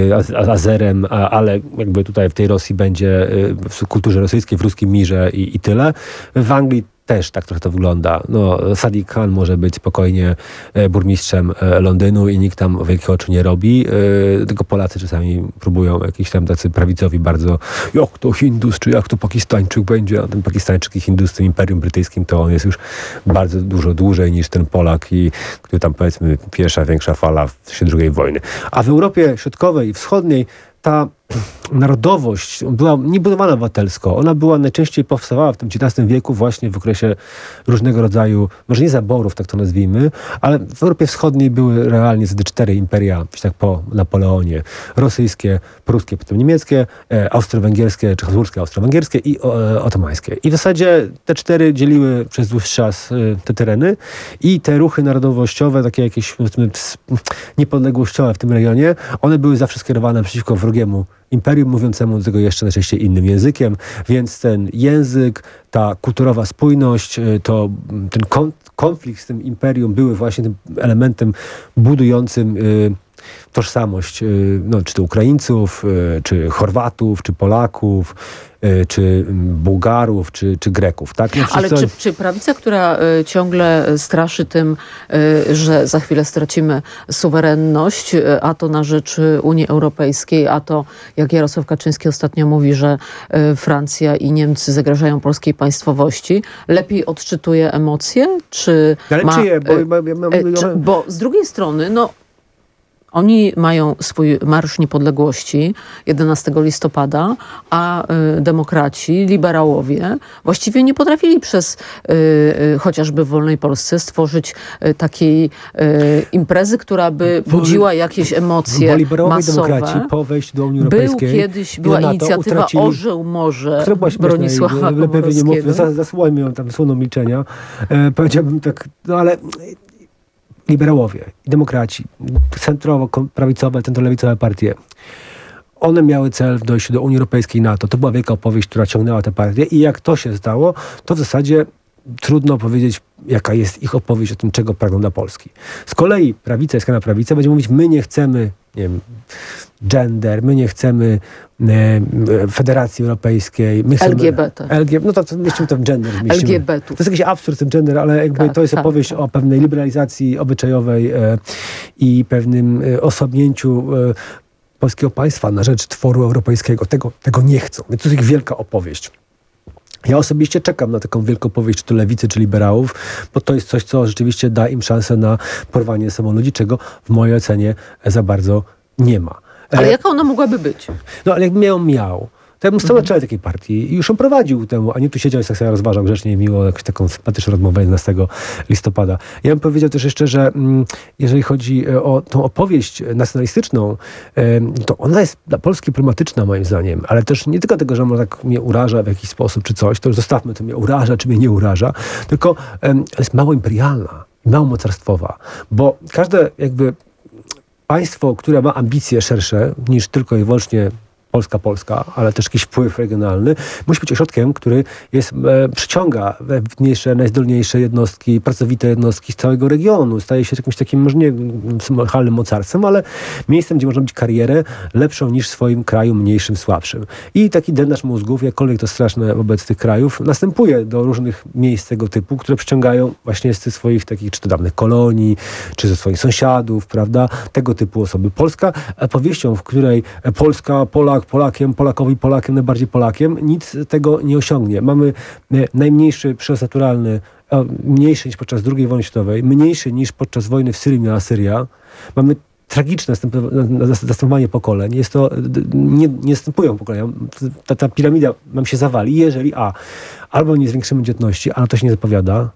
Azerem, ale jakby tutaj w tej Rosji będzie w kulturze rosyjskiej, w ruskim mirze i, i tyle. W Anglii też tak trochę to wygląda. No, Sadiq Khan może być spokojnie burmistrzem Londynu i nikt tam wielkiego oczu nie robi. Tylko Polacy czasami próbują, jakiś tam tacy prawicowi bardzo, jak to Hindus, czy jak to Pakistańczyk będzie, a ten Pakistańczyk i Hindus z tym Imperium Brytyjskim, to on jest już bardzo dużo dłużej niż ten Polak, i który tam, powiedzmy, pierwsza większa fala w czasie drugiej wojny. A w Europie Środkowej i Wschodniej ta narodowość była niebudowana obywatelsko. Ona była najczęściej powstawała w tym dziewiętnastym wieku właśnie w okresie różnego rodzaju, może nie zaborów, tak to nazwijmy, ale w Europie Wschodniej były realnie wtedy cztery imperia, tak po Napoleonie. Rosyjskie, pruskie, potem niemieckie, e, austro-węgierskie, czy habsburskie, austro-węgierskie i e, otomańskie. I w zasadzie te cztery dzieliły przez dłuższy czas e, te tereny i te ruchy narodowościowe, takie jakieś, powiedzmy, niepodległościowe w tym rejonie, one były zawsze skierowane przeciwko wrogiemu imperium, mówiącemu do tego jeszcze najczęściej innym językiem, więc ten język, ta kulturowa spójność, to ten konflikt z tym imperium były właśnie tym elementem budującym y, tożsamość, y, no, czy to Ukraińców, y, czy Chorwatów, czy Polaków, y, czy Bułgarów, czy, czy Greków. Tak? No, ale co... czy, czy prawica, która y, ciągle straszy tym, y, że za chwilę stracimy suwerenność, y, a to na rzecz Unii Europejskiej, a to, jak Jarosław Kaczyński ostatnio mówi, że y, Francja i Niemcy zagrażają polskiej państwowości, lepiej odczytuje emocje? Czy ale ma, czyje? Bo, y, bo, bo, y, czy, bo z drugiej strony, no oni mają swój Marsz Niepodległości jedenastego listopada, a y, demokraci, liberałowie właściwie nie potrafili przez y, y, chociażby w wolnej Polsce stworzyć y, takiej y, imprezy, która by budziła jakieś emocje bo liberałowie masowe. Demokraci po wejściu do Unii Był Europejskiej kiedyś, była inicjatywa utracili, Orzeł Morze która była śmieszna, Bronisława lepiej nie Komorowskiego. mówię, za, zasłonię ją tam słoną milczenia. E, powiedziałbym tak, no ale liberałowie i demokraci, centrowo-prawicowe, centrolewicowe partie, one miały cel w dojściu do Unii Europejskiej i NATO. To była wielka opowieść, która ciągnęła te partie, i jak to się stało, to w zasadzie trudno powiedzieć, jaka jest ich opowieść o tym, czego pragną dla Polski. Z kolei prawica, skrajna prawica będzie mówić, my nie chcemy, nie wiem, gender, my nie chcemy e, Federacji Europejskiej. My chcemy, L G B T. L G, no to, to mieścimy to w gender. Mieścimy. L G B T. To jest jakiś absurd ten gender, ale jakby Tak, to jest tak, opowieść tak. o pewnej liberalizacji obyczajowej e, i pewnym e, osobnięciu e, polskiego państwa na rzecz tworu europejskiego. Tego, tego nie chcą. Więc to jest ich wielka opowieść. Ja osobiście czekam na taką wielką powieść, czy to lewicy, czy liberałów, bo to jest coś, co rzeczywiście da im szansę na porwanie ze sobą ludzi, czego w mojej ocenie za bardzo nie ma. Ale jaka ona mogłaby być? No ale jakbym ją miał, to ja bym stał na czele takiej partii i już ją prowadził temu, a nie tu siedział i tak sobie rozważał grzecznie i miło jakąś taką sympatyczną rozmowę jedenastego listopada. Ja bym powiedział też jeszcze, że mm, jeżeli chodzi o tą opowieść nacjonalistyczną, em, to ona jest dla Polski problematyczna moim zdaniem, ale też nie tylko tego, że ona tak mnie uraża w jakiś sposób czy coś, to już zostawmy, to mnie uraża czy mnie nie uraża, tylko em, jest mało imperialna, mało mocarstwowa, bo każde jakby państwo, które ma ambicje szersze niż tylko i wyłącznie Polska, Polska, ale też jakiś wpływ regionalny, musi być ośrodkiem, który jest, e, przyciąga mniejsze, najzdolniejsze jednostki, pracowite jednostki z całego regionu. Staje się jakimś takim, może nie lokalnym mocarstwem, ale miejscem, gdzie można robić karierę lepszą niż w swoim kraju, mniejszym, słabszym. I taki drenaż mózgów, jakkolwiek to straszne wobec tych krajów, następuje do różnych miejsc tego typu, które przyciągają właśnie z tych swoich takich, czy to dawnych kolonii, czy ze swoich sąsiadów, prawda? Tego typu osoby. Polska powieścią, w której Polska, Polak, Polakiem, Polakowi, Polakiem, najbardziej Polakiem, nic tego nie osiągnie. Mamy najmniejszy przyrost naturalny, mniejszy niż podczas drugiej wojny światowej, mniejszy niż podczas wojny w Syrii miała Syria. Mamy tragiczne zastępowanie pokoleń. Jest to, nie, nie następują pokolenia. Ta, ta piramida nam się zawali, jeżeli a, albo nie zwiększymy dzietności, ale to się nie zapowiada,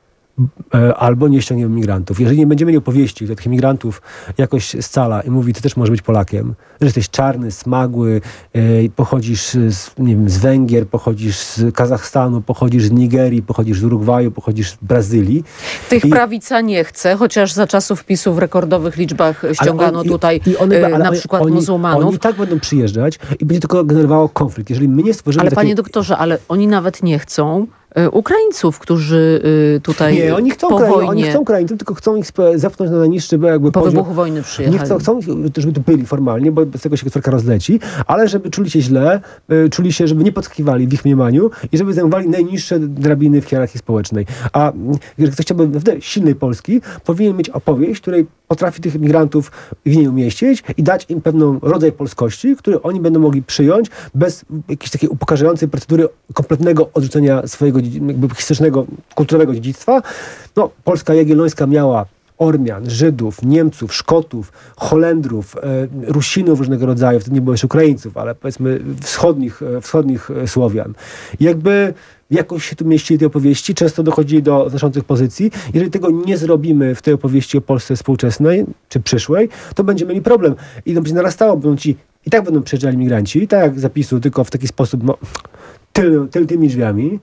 albo nie ściągniemy migrantów. Jeżeli nie będziemy mieli opowieści, że tych migrantów jakoś scala i mówi, ty też możesz być Polakiem, że jesteś czarny, smagły, yy, pochodzisz z, nie wiem, z Węgier, pochodzisz z Kazachstanu, pochodzisz z Nigerii, pochodzisz z Urugwaju, pochodzisz z Brazylii. Tych I, prawica nie chce, chociaż za czasów PiSu w rekordowych liczbach ściągano on, tutaj i, i one, yy, na oni, przykład oni, muzułmanów. Oni tak będą przyjeżdżać i będzie tylko generowało konflikt. Jeżeli my nie stworzymy Ale takiej... panie doktorze, ale oni nawet nie chcą Ukraińców, którzy tutaj Nie, oni chcą, po Ukraiń, wojnie, oni chcą Ukraińców, tylko chcą ich sp- zepchnąć na najniższy jakby po poziom. wybuchu wojny przyjechali. Nie chcą, chcą, żeby tu byli formalnie, bo bez tego się gospodarka rozleci, ale żeby czuli się źle, y, czuli się, żeby nie podskakiwali w ich mniemaniu i żeby zajmowali najniższe drabiny w hierarchii społecznej. A jeżeli ktoś chciałby wtedy silnej Polski, powinien mieć opowieść, której potrafi tych migrantów w niej umieścić i dać im pewną rodzaj polskości, który oni będą mogli przyjąć bez jakiejś takiej upokarzającej procedury kompletnego odrzucenia swojego jakby historycznego, kulturowego dziedzictwa. No, Polska Jagiellońska miała Ormian, Żydów, Niemców, Szkotów, Holendrów, e, Rusinów różnego rodzaju, wtedy nie było jeszcze Ukraińców, ale powiedzmy wschodnich, e, wschodnich e, Słowian. I jakby jakoś się tu mieścili te opowieści, często dochodzili do znaczących pozycji. Jeżeli tego nie zrobimy w tej opowieści o Polsce współczesnej, czy przyszłej, to będziemy mieli problem. I to będzie narastało, będą ci, i tak będą przyjeżdżali migranci, tak jak zapisu, tylko w taki sposób, no, tyl, tyl tymi drzwiami.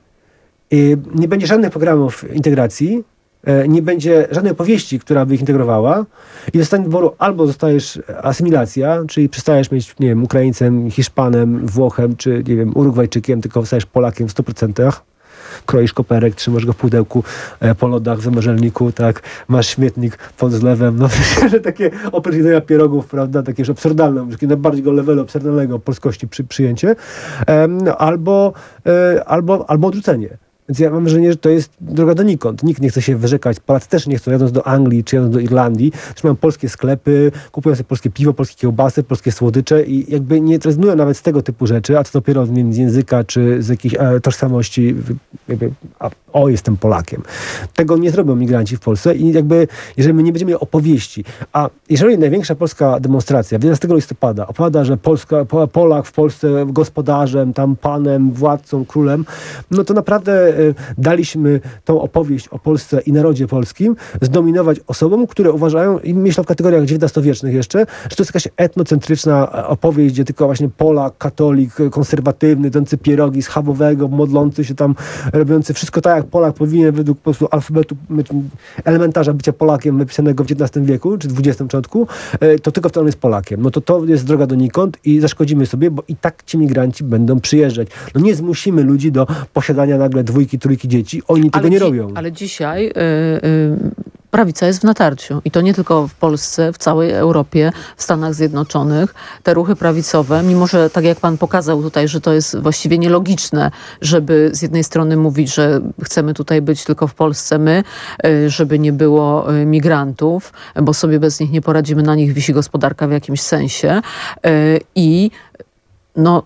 I nie będzie żadnych programów integracji, nie będzie żadnej opowieści, która by ich integrowała i dostanie wyboru albo zostajesz asymilacja, czyli przestajesz mieć, nie wiem, Ukraińcem, Hiszpanem, Włochem, czy nie wiem, Urugwajczykiem, tylko zostajesz Polakiem w stu procentach. Kroisz koperek, trzymasz go w pudełku e, po lodach w zamorzelniku, tak, masz śmietnik pod zlewem, no że takie oprócz jedzenia pierogów, prawda, takie już absurdalne, takie najbardziej go levelu absurdalnego polskości przy, przyjęcie, e, albo, e, albo, albo odrzucenie. Więc ja mam wrażenie, że to jest droga donikąd. Nikt nie chce się wyrzekać. Polacy też nie chcą, jadąc do Anglii czy jadąc do Irlandii. Już mają polskie sklepy, kupują sobie polskie piwo, polskie kiełbasy, polskie słodycze i jakby nie rezygnują nawet z tego typu rzeczy, a co dopiero z, z języka czy z jakiejś e, tożsamości, jakby, a, o, jestem Polakiem. Tego nie zrobią migranci w Polsce i jakby, jeżeli my nie będziemy mieli opowieści, a jeżeli największa polska demonstracja jedenastego listopada opowiada, że Polska, Polak w Polsce gospodarzem, tam panem, władcą, królem, no to naprawdę daliśmy tą opowieść o Polsce i narodzie polskim zdominować osobom, które uważają, i myślę w kategoriach dziewiętnastowiecznych jeszcze, że to jest jakaś etnocentryczna opowieść, gdzie tylko właśnie Polak, katolik, konserwatywny, dący pierogi schabowego, modlący się tam, robiący wszystko tak, jak Polak powinien według po prostu alfabetu elementarza bycia Polakiem wypisanego w dziewiętnastym wieku, czy dwudziestym początku, to tylko wtedy on jest Polakiem. No to to jest droga donikąd i zaszkodzimy sobie, bo i tak ci migranci będą przyjeżdżać. No nie zmusimy ludzi do posiadania nagle dwójki, trójki dzieci. Oni tego ale nie dzi- robią. Ale dzisiaj yy, yy, prawica jest w natarciu. I to nie tylko w Polsce, w całej Europie, w Stanach Zjednoczonych. Te ruchy prawicowe, mimo że tak jak pan pokazał tutaj, że to jest właściwie nielogiczne, żeby z jednej strony mówić, że chcemy tutaj być tylko w Polsce my, yy, żeby nie było yy, migrantów, bo sobie bez nich nie poradzimy, na nich wisi gospodarka w jakimś sensie. Yy, I no,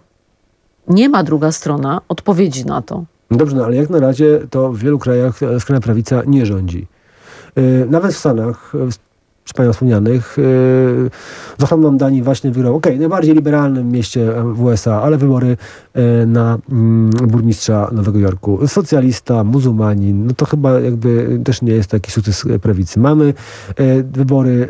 nie ma druga strona odpowiedzi na to. Dobrze, no ale jak na razie to w wielu krajach skrajna prawica nie rządzi. Yy, nawet w Stanach, przy Państwa wspomnianych, yy, Zohran Mamdani właśnie wygrał, okej, okay, najbardziej liberalnym mieście w U S A, ale wybory yy, na yy, burmistrza Nowego Jorku. Socjalista, muzułmanin, no to chyba jakby też nie jest taki sukces prawicy. Mamy yy, wybory yy,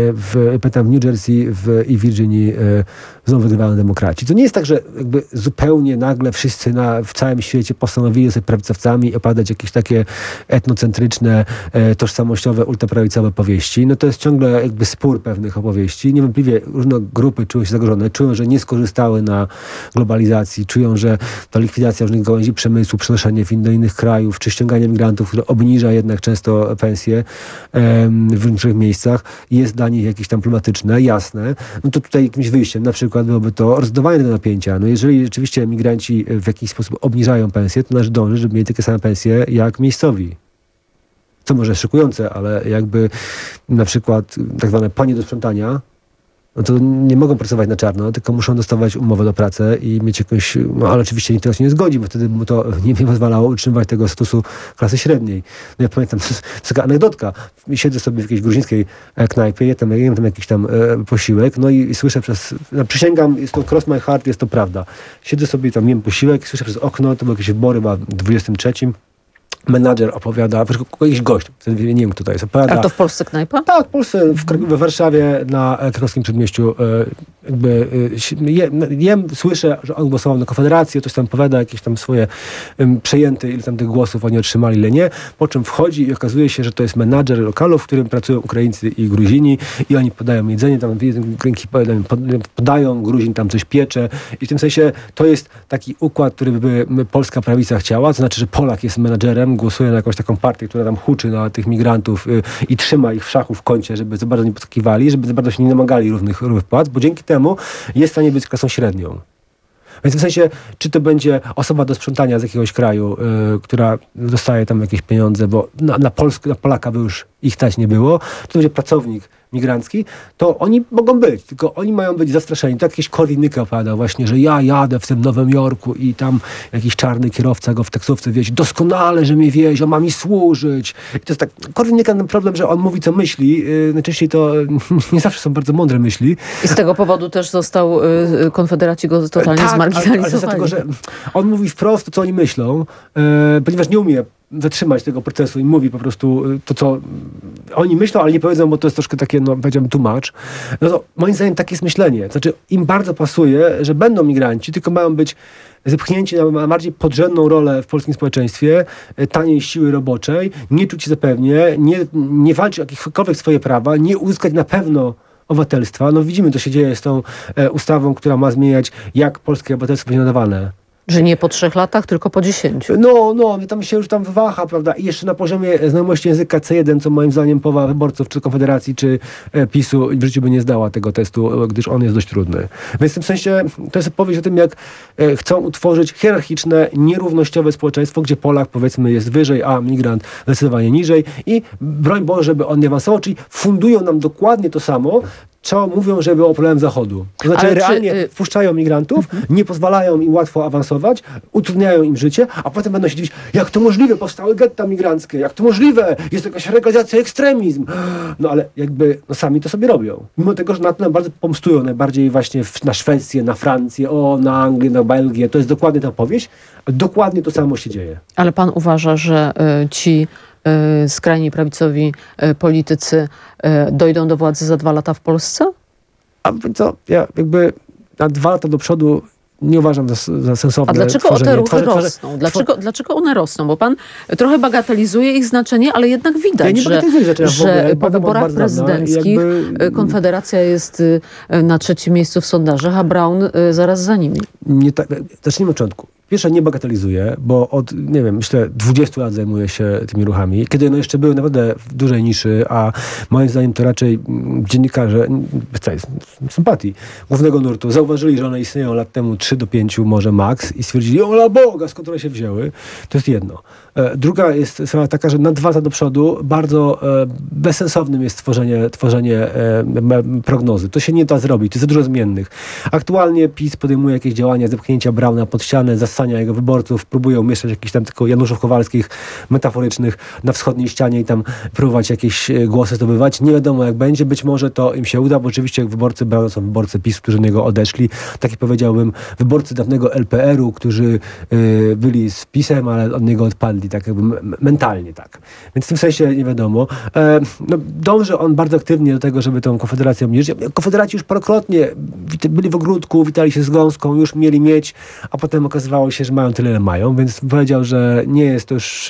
w, pytam, w New Jersey w, i Virginii, yy, znowu wygrywają demokraci. To nie jest tak, że jakby zupełnie nagle wszyscy na, w całym świecie postanowili sobie prawicowcami i opowiadać jakieś takie etnocentryczne, e, tożsamościowe, ultraprawicowe powieści. No to jest ciągle jakby spór pewnych opowieści. Niewątpliwie różne grupy czują się zagrożone, czują, że nie skorzystały na globalizacji, czują, że ta likwidacja różnych gałęzi przemysłu, przenoszenie do innych krajów, czy ściąganie migrantów, które obniża jednak często pensje e, w niektórych miejscach, jest dla nich jakieś tam problematyczne, jasne. No to tutaj jakimś wyjściem, na przykład byłoby to rozdawanie tego napięcia. No jeżeli rzeczywiście emigranci w jakiś sposób obniżają pensję, to należy dążyć, żeby mieli takie same pensje jak miejscowi. Co może szykujące, ale jakby na przykład tak zwane panie do sprzątania no to nie mogą pracować na czarno, tylko muszą dostawać umowę do pracy i mieć jakąś, no ale oczywiście nikt teraz się nie zgodzi, bo wtedy mu to nie, nie pozwalało utrzymywać tego statusu klasy średniej. No ja pamiętam, to jest, to jest taka anegdotka. Siedzę sobie w jakiejś gruzińskiej knajpie, jem tam, jem tam jakiś tam e, posiłek, no i, i słyszę przez, no, przysięgam, jest to cross my heart, jest to prawda. Siedzę sobie tam, jem posiłek i słyszę przez okno, to był jakieś wybory, chyba w dwudziestym trzecim. Menadżer opowiada, jakiś gość, nie wiem kto to jest, opowiada. A to w Polsce knajpa? Tak, w Polsce, w, we Warszawie na krakowskim przedmieściu e, jakby e, je, jem, słyszę, że on głosował na Konfederację, coś tam powiada, jakieś tam swoje um, przejęte, ile tam tych głosów oni otrzymali, ile nie, po czym wchodzi i okazuje się, że to jest menadżer lokalu, w którym pracują Ukraińcy i Gruzini i oni podają jedzenie, tam ręki podają, Gruzin tam coś piecze i w tym sensie to jest taki układ, który by polska prawica chciała, to znaczy, że Polak jest menadżerem, głosuje na jakąś taką partię, która tam huczy na tych migrantów y, i trzyma ich w szachu w kącie, żeby za bardzo nie podskakiwali, żeby za bardzo się nie namagali równych, równych płac, bo dzięki temu jest w stanie być klasą średnią. Więc w sensie, czy to będzie osoba do sprzątania z jakiegoś kraju, y, która dostaje tam jakieś pieniądze, bo na, na, Polsk, na Polaka by już ich stać nie było, czy to będzie pracownik migrancki, to oni mogą być, tylko oni mają być zastraszeni. Tak jakieś Korwin-Mikke opowiadał właśnie, że ja jadę w tym Nowym Jorku i tam jakiś czarny kierowca go w taksówce wiezie. Doskonale, że mnie wiezie, on ma mi służyć. I to jest tak, Korwin-Mikke ten problem, że on mówi, co myśli. Yy, najczęściej to yy, nie zawsze są bardzo mądre myśli. I z tego powodu też został, yy, konfederaci go totalnie tak, zmarginalizowali. Ale, ale dlatego, że on mówi wprost to, co oni myślą, yy, ponieważ nie umie zatrzymać tego procesu i mówi po prostu to, co oni myślą, ale nie powiedzą, bo to jest troszkę takie, no powiedziałbym, too much. No to moim zdaniem takie jest myślenie. Znaczy im bardzo pasuje, że będą migranci, tylko mają być zepchnięci na bardziej podrzędną rolę w polskim społeczeństwie, taniej siły roboczej, nie czuć się zapewnie, nie, nie walczyć o jakiekolwiek swoje prawa, nie uzyskać na pewno obywatelstwa. No widzimy, co się dzieje z tą e, ustawą, która ma zmieniać, jak polskie obywatelstwo będzie nadawane. Że nie po trzech latach, tylko po dziesięciu. No, no, tam się już tam waha, prawda? I jeszcze na poziomie znajomości języka C jeden, co moim zdaniem połowa wyborców, czy Konfederacji, czy e, PiSu w życiu by nie zdała tego testu, gdyż on jest dość trudny. Więc w tym sensie to jest opowieść o tym, jak e, chcą utworzyć hierarchiczne, nierównościowe społeczeństwo, gdzie Polak, powiedzmy, jest wyżej, a migrant zdecydowanie niżej i broń Boże, żeby on nie awansował, czyli fundują nam dokładnie to samo, co mówią, że było problem Zachodu. To znaczy Ale realnie czy, y- wpuszczają migrantów, nie pozwalają im łatwo awansować, utrudniają im życie, a potem będą się dziwić, jak to możliwe, powstały getta migranckie, jak to możliwe, jest jakaś legalizacja, ekstremizm. No ale jakby no, sami to sobie robią. Mimo tego, że na to nam bardzo pomstują, najbardziej właśnie w, na Szwecję, na Francję, o, na Anglię, na Belgię, to jest dokładnie ta opowieść, dokładnie to samo się dzieje. Ale pan uważa, że y, ci y, skrajni prawicowi y, politycy y, dojdą do władzy za dwa lata w Polsce? A co, ja jakby na dwa lata do przodu nie uważam za, za sensowne. A dlaczego tworzenie, te ruchy tworzy, rosną? tworzy, Dlaczego, dlaczego one rosną? Bo pan trochę bagatelizuje ich znaczenie, ale jednak widać, Ja nie że, bagatelizuję znaczenia w ogóle. że Ja po badam od wyborach bardzo dawna i prezydenckich jakby- Konfederacja jest y, na trzecim miejscu w sondażach, a Braun y, zaraz za nimi. Nie tak, zacznijmy od początku. Pierwsze, nie bagatelizuję, bo od, nie wiem, myślę, dwudziestu lat zajmuję się tymi ruchami. Kiedy one jeszcze były naprawdę w dużej niszy, a moim zdaniem to raczej mm, dziennikarze, bez całej sympatii, głównego nurtu, zauważyli, że one istnieją lat temu trzy do pięciu może max i stwierdzili, ola Boga, skąd one się wzięły. To jest jedno. E, druga jest sprawa taka, że na dwa lata do przodu bardzo e, bezsensownym jest tworzenie, tworzenie e, m, prognozy. To się nie da zrobić, to jest za dużo zmiennych. Aktualnie PiS podejmuje jakieś działania zepchnięcia Brauna pod ścianę, zasania jego wyborców, próbują umieszczać jakichś tam tylko Januszów Kowalskich metaforycznych na wschodniej ścianie i tam próbować jakieś e, głosy zdobywać. Nie wiadomo jak będzie, być może to im się uda, bo oczywiście wyborcy Brauna są wyborcy PiS, którzy na niego odeszli. Taki powiedziałbym, wyborcy dawnego L P R u, którzy e, byli z PiS-em, ale od niego odpadli, tak jakby m- mentalnie tak. Więc w tym sensie nie wiadomo. E, no, dąży on bardzo aktywnie do tego, żeby tą Konfederację obniżyć. Konfederaci już parokrotnie wit- byli w ogródku, witali się z gąską, już mieli mieć, a potem okazywało się, że mają tyle, ile mają, więc powiedział, że nie jest to już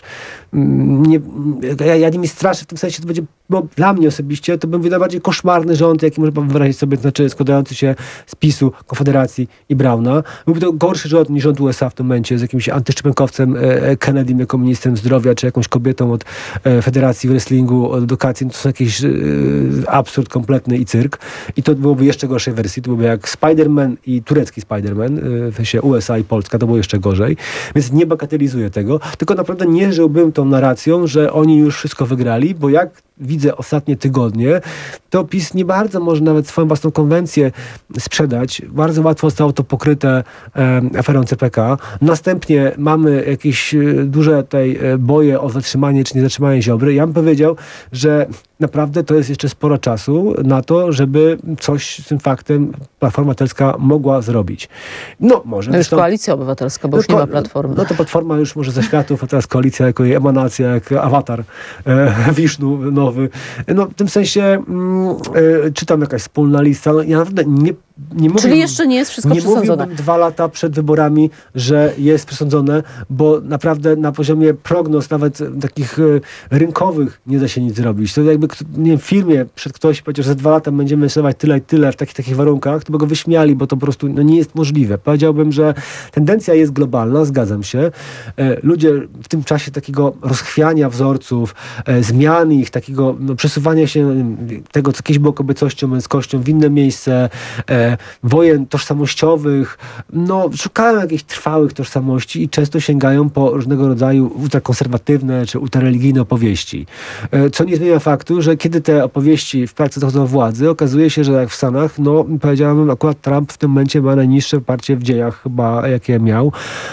mm, nie, ja, ja nimi straszę w tym sensie, to będzie, bo dla mnie osobiście, to bym mówił najbardziej koszmarny rząd, jaki można wyobrazić sobie, to znaczy składający się z PiSu, Konfederacji i Brauna. Byłby to gorszy rząd niż rząd U S A w tym momencie, z jakimś antyszczepionkowcem e, Kennedym jako ministrem zdrowia, czy jakąś kobietą od e, Federacji Wrestlingu, od edukacji. No to są jakiś e, absurd kompletny i cyrk. I to byłoby jeszcze gorszej wersji. To byłoby jak Spider-Man i turecki Spider-Man, e, w sensie U S A i Polska, to było jeszcze gorzej. Więc nie bagatelizuję tego, tylko naprawdę nie żyłbym tą narracją, że oni już wszystko wygrali, bo jak widzę ostatnie tygodnie, to PiS nie bardzo może nawet swoją własną konwencję sprzedać. Bardzo łatwo zostało to pokryte e, aferą C P K. Następnie mamy jakieś e, duże tutaj e, boje o zatrzymanie czy nie zatrzymanie Ziobry. Ja bym powiedział, że naprawdę to jest jeszcze sporo czasu na to, żeby coś z tym faktem Platforma Obywatelska mogła zrobić. No może. No już zresztą, Koalicja Obywatelska, bo no, już nie ko- ma Platformy. No to Platforma już może ze światów, a teraz Koalicja jako jej emanacja, jak awatar e, Wisznu nowy. No w tym sensie mm, e, czy tam jakaś wspólna lista. No, ja naprawdę nie Nie mówię, Czyli jeszcze nie jest wszystko nie przesądzone. mówiłbym dwa lata przed wyborami, że jest przesądzone, bo naprawdę na poziomie prognoz, nawet takich y, rynkowych, nie da się nic zrobić. To jakby nie wiem, w firmie przed ktoś powiedział, że za dwa lata będziemy inwestować tyle i tyle w takich, takich warunkach, to by go wyśmiali, bo to po prostu no, nie jest możliwe. Powiedziałbym, że tendencja jest globalna, zgadzam się. E, ludzie w tym czasie takiego rozchwiania wzorców, e, zmian ich, takiego no, przesuwania się tego, co kiedyś było kobiecością, męskością w inne miejsce, e, wojen tożsamościowych, no szukają jakichś trwałych tożsamości i często sięgają po różnego rodzaju ultrakonserwatywne czy ultrareligijne opowieści. Co nie zmienia faktu, że kiedy te opowieści w praktyce dochodzą do władzy, okazuje się, że jak w Stanach, no powiedziałem, akurat Trump w tym momencie ma najniższe poparcie w dziejach chyba, jakie miał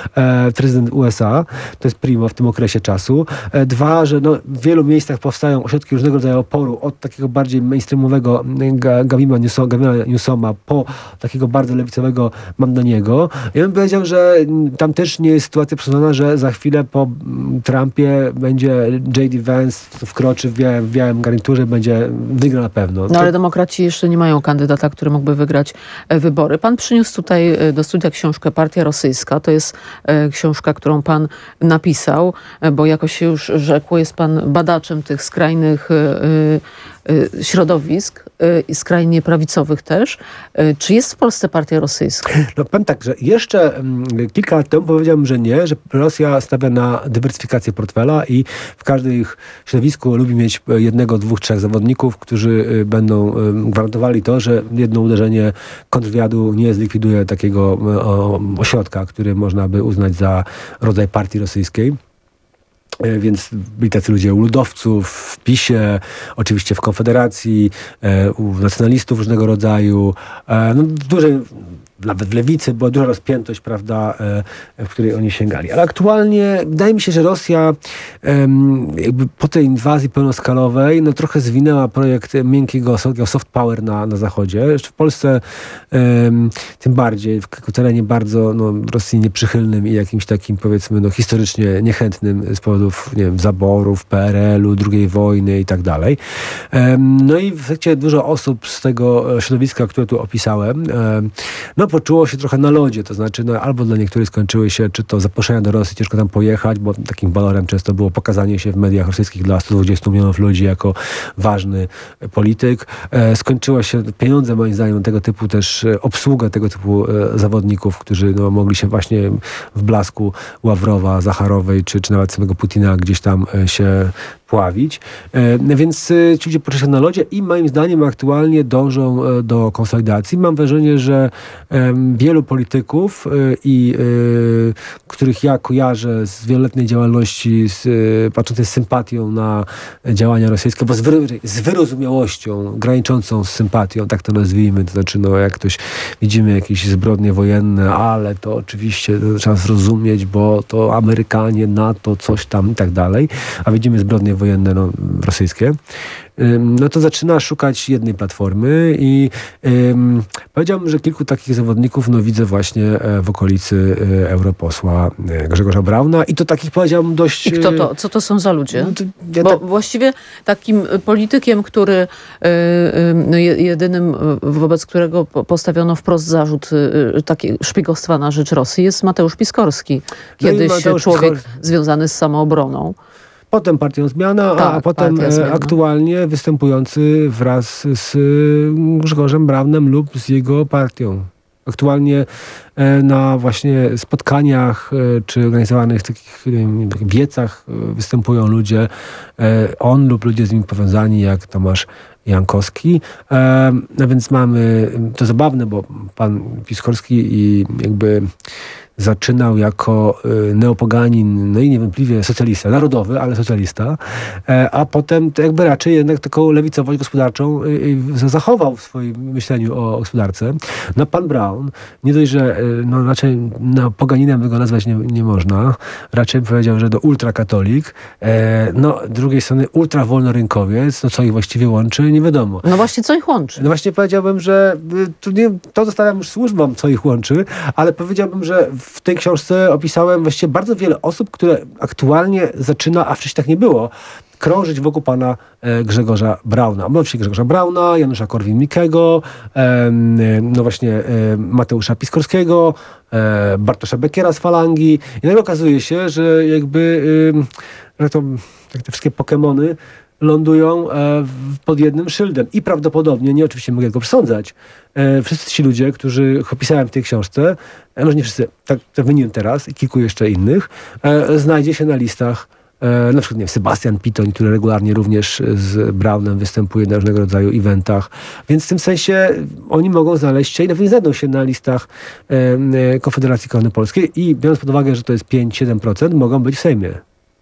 e, prezydent U S A. To jest primo w tym okresie czasu. E, dwa, że no, w wielu miejscach powstają ośrodki różnego rodzaju oporu, od takiego bardziej mainstreamowego Gavina Newsoma po takiego bardzo lewicowego Mamdaniego. Ja bym powiedział, że tam też nie jest sytuacja przesądzona, że za chwilę po Trumpie będzie J D Vance, wkroczy w białym, w białym garniturze, będzie wygra na pewno. No ale demokraci jeszcze nie mają kandydata, który mógłby wygrać e, wybory. Pan przyniósł tutaj e, do studia książkę Partia Rosyjska. To jest e, książka, którą pan napisał, e, bo jakoś się już rzekło, jest pan badaczem tych skrajnych e, e, środowisk e, i skrajnie prawicowych też. E, czy jest w Polsce Partia Rosyjska? No powiem tak, że jeszcze mm, kilka lat temu powiedziałbym, że nie, że Rosja stawia na dywersyfikację portfela i w każdym środowisku lubi mieć jednego, dwóch, trzech zawodników, którzy y, będą y, gwarantowali to, że jedno uderzenie kontrwywiadu nie zlikwiduje takiego y, o, ośrodka, który można by uznać za rodzaj partii rosyjskiej. Więc byli tacy ludzie u ludowców, w PiSie, oczywiście w Konfederacji, u nacjonalistów różnego rodzaju. No, w dużej, nawet w lewicy była duża rozpiętość, prawda, w której oni sięgali. Ale aktualnie wydaje mi się, że Rosja jakby po tej inwazji pełnoskalowej no trochę zwinęła projekt miękkiego soft power na, na Zachodzie. Jeszcze w Polsce tym bardziej, w terenie bardzo no, Rosji nieprzychylnym i jakimś takim, powiedzmy, no, historycznie niechętnym z powodów, nie wiem, zaborów, P R L-u, drugiej wojny i tak dalej. No i w efekcie dużo osób z tego środowiska, które tu opisałem, no poczuło się trochę na lodzie, to znaczy no, albo dla niektórych skończyły się, czy to zaproszenia do Rosji, ciężko tam pojechać, bo takim walorem często było pokazanie się w mediach rosyjskich dla stu dwudziestu milionów ludzi jako ważny polityk. E, skończyło się pieniądze, moim zdaniem, tego typu też e, obsługę tego typu e, zawodników, którzy no, mogli się właśnie w blasku Ławrowa, Zacharowej, czy, czy nawet samego Putina gdzieś tam e, się pławić. E, więc e, ci ludzie poczęli się na lodzie i moim zdaniem aktualnie dążą e, do konsolidacji. Mam wrażenie, że e, wielu polityków e, i e, których ja kojarzę z wieloletniej działalności, z, e, patrzącej z sympatią na działania rosyjskie, bo z, wyro- z wyrozumiałością graniczącą z sympatią, tak to nazwijmy, to znaczy no jak ktoś widzimy jakieś zbrodnie wojenne, ale to oczywiście to trzeba zrozumieć, bo to Amerykanie, NATO, coś tam i tak dalej, a widzimy zbrodnie wojenne no, rosyjskie, no to zaczyna szukać jednej platformy i um, powiedziałbym, że kilku takich zawodników no, widzę właśnie w okolicy europosła Grzegorza Brauna i to takich, powiedziałbym, dość... I kto to? Co to są za ludzie? No to ja Bo tak... właściwie takim politykiem, który y, y, jedynym, wobec którego postawiono wprost zarzut y, taki szpiegostwa na rzecz Rosji, jest Mateusz Piskorski. Kiedyś no Mateusz człowiek Piskor... związany z samoobroną. Potem partią Zmiana, tak, a potem Zmiana. aktualnie występujący wraz z Grzegorzem Braunem lub z jego partią. Aktualnie na właśnie spotkaniach czy organizowanych takich wiecach występują ludzie, on lub ludzie z nim powiązani, jak Tomasz Jankowski. No więc mamy, to zabawne, bo pan Piskorski i jakby zaczynał jako y, neopoganin, no i niewątpliwie socjalista, narodowy, ale socjalista, e, a potem to jakby raczej jednak taką lewicowość gospodarczą y, y, zachował w swoim myśleniu o gospodarce. No pan Brown, nie dość, że y, no, raczej neopoganinem by go nazwać nie, nie można, raczej powiedział, że do ultrakatolik, e, no z drugiej strony ultrawolnorynkowiec, no co ich właściwie łączy, nie wiadomo. No właśnie, co ich łączy? No właśnie powiedziałbym, że y, tu nie, to zostawiam już służbom, co ich łączy, ale powiedziałbym, że w tej książce opisałem właściwie bardzo wiele osób, które aktualnie zaczyna, a wcześniej tak nie było, krążyć wokół pana e, Grzegorza Brauna. Oczywiście Grzegorza Brauna, Janusza Korwin-Mikkego, e, no właśnie e, Mateusza Piskorskiego, e, Bartosza Bekiera z Falangi. I nagle okazuje się, że jakby e, że to, jak te wszystkie Pokemony lądują e, pod jednym szyldem. I prawdopodobnie, nie oczywiście mogę go przesądzać, e, wszyscy ci ludzie, których opisałem w tej książce, e, może nie wszyscy, tak, tak wymieniłem teraz i kilku jeszcze innych, e, znajdzie się na listach e, na przykład nie wiem, Sebastian Pitoń, który regularnie również z Braunem występuje na różnego rodzaju eventach. Więc w tym sensie oni mogą znaleźć się i nawet nie znajdą się na listach e, e, Konfederacji Korony Polskiej i biorąc pod uwagę, że to jest pięć do siedem procent, mogą być w Sejmie.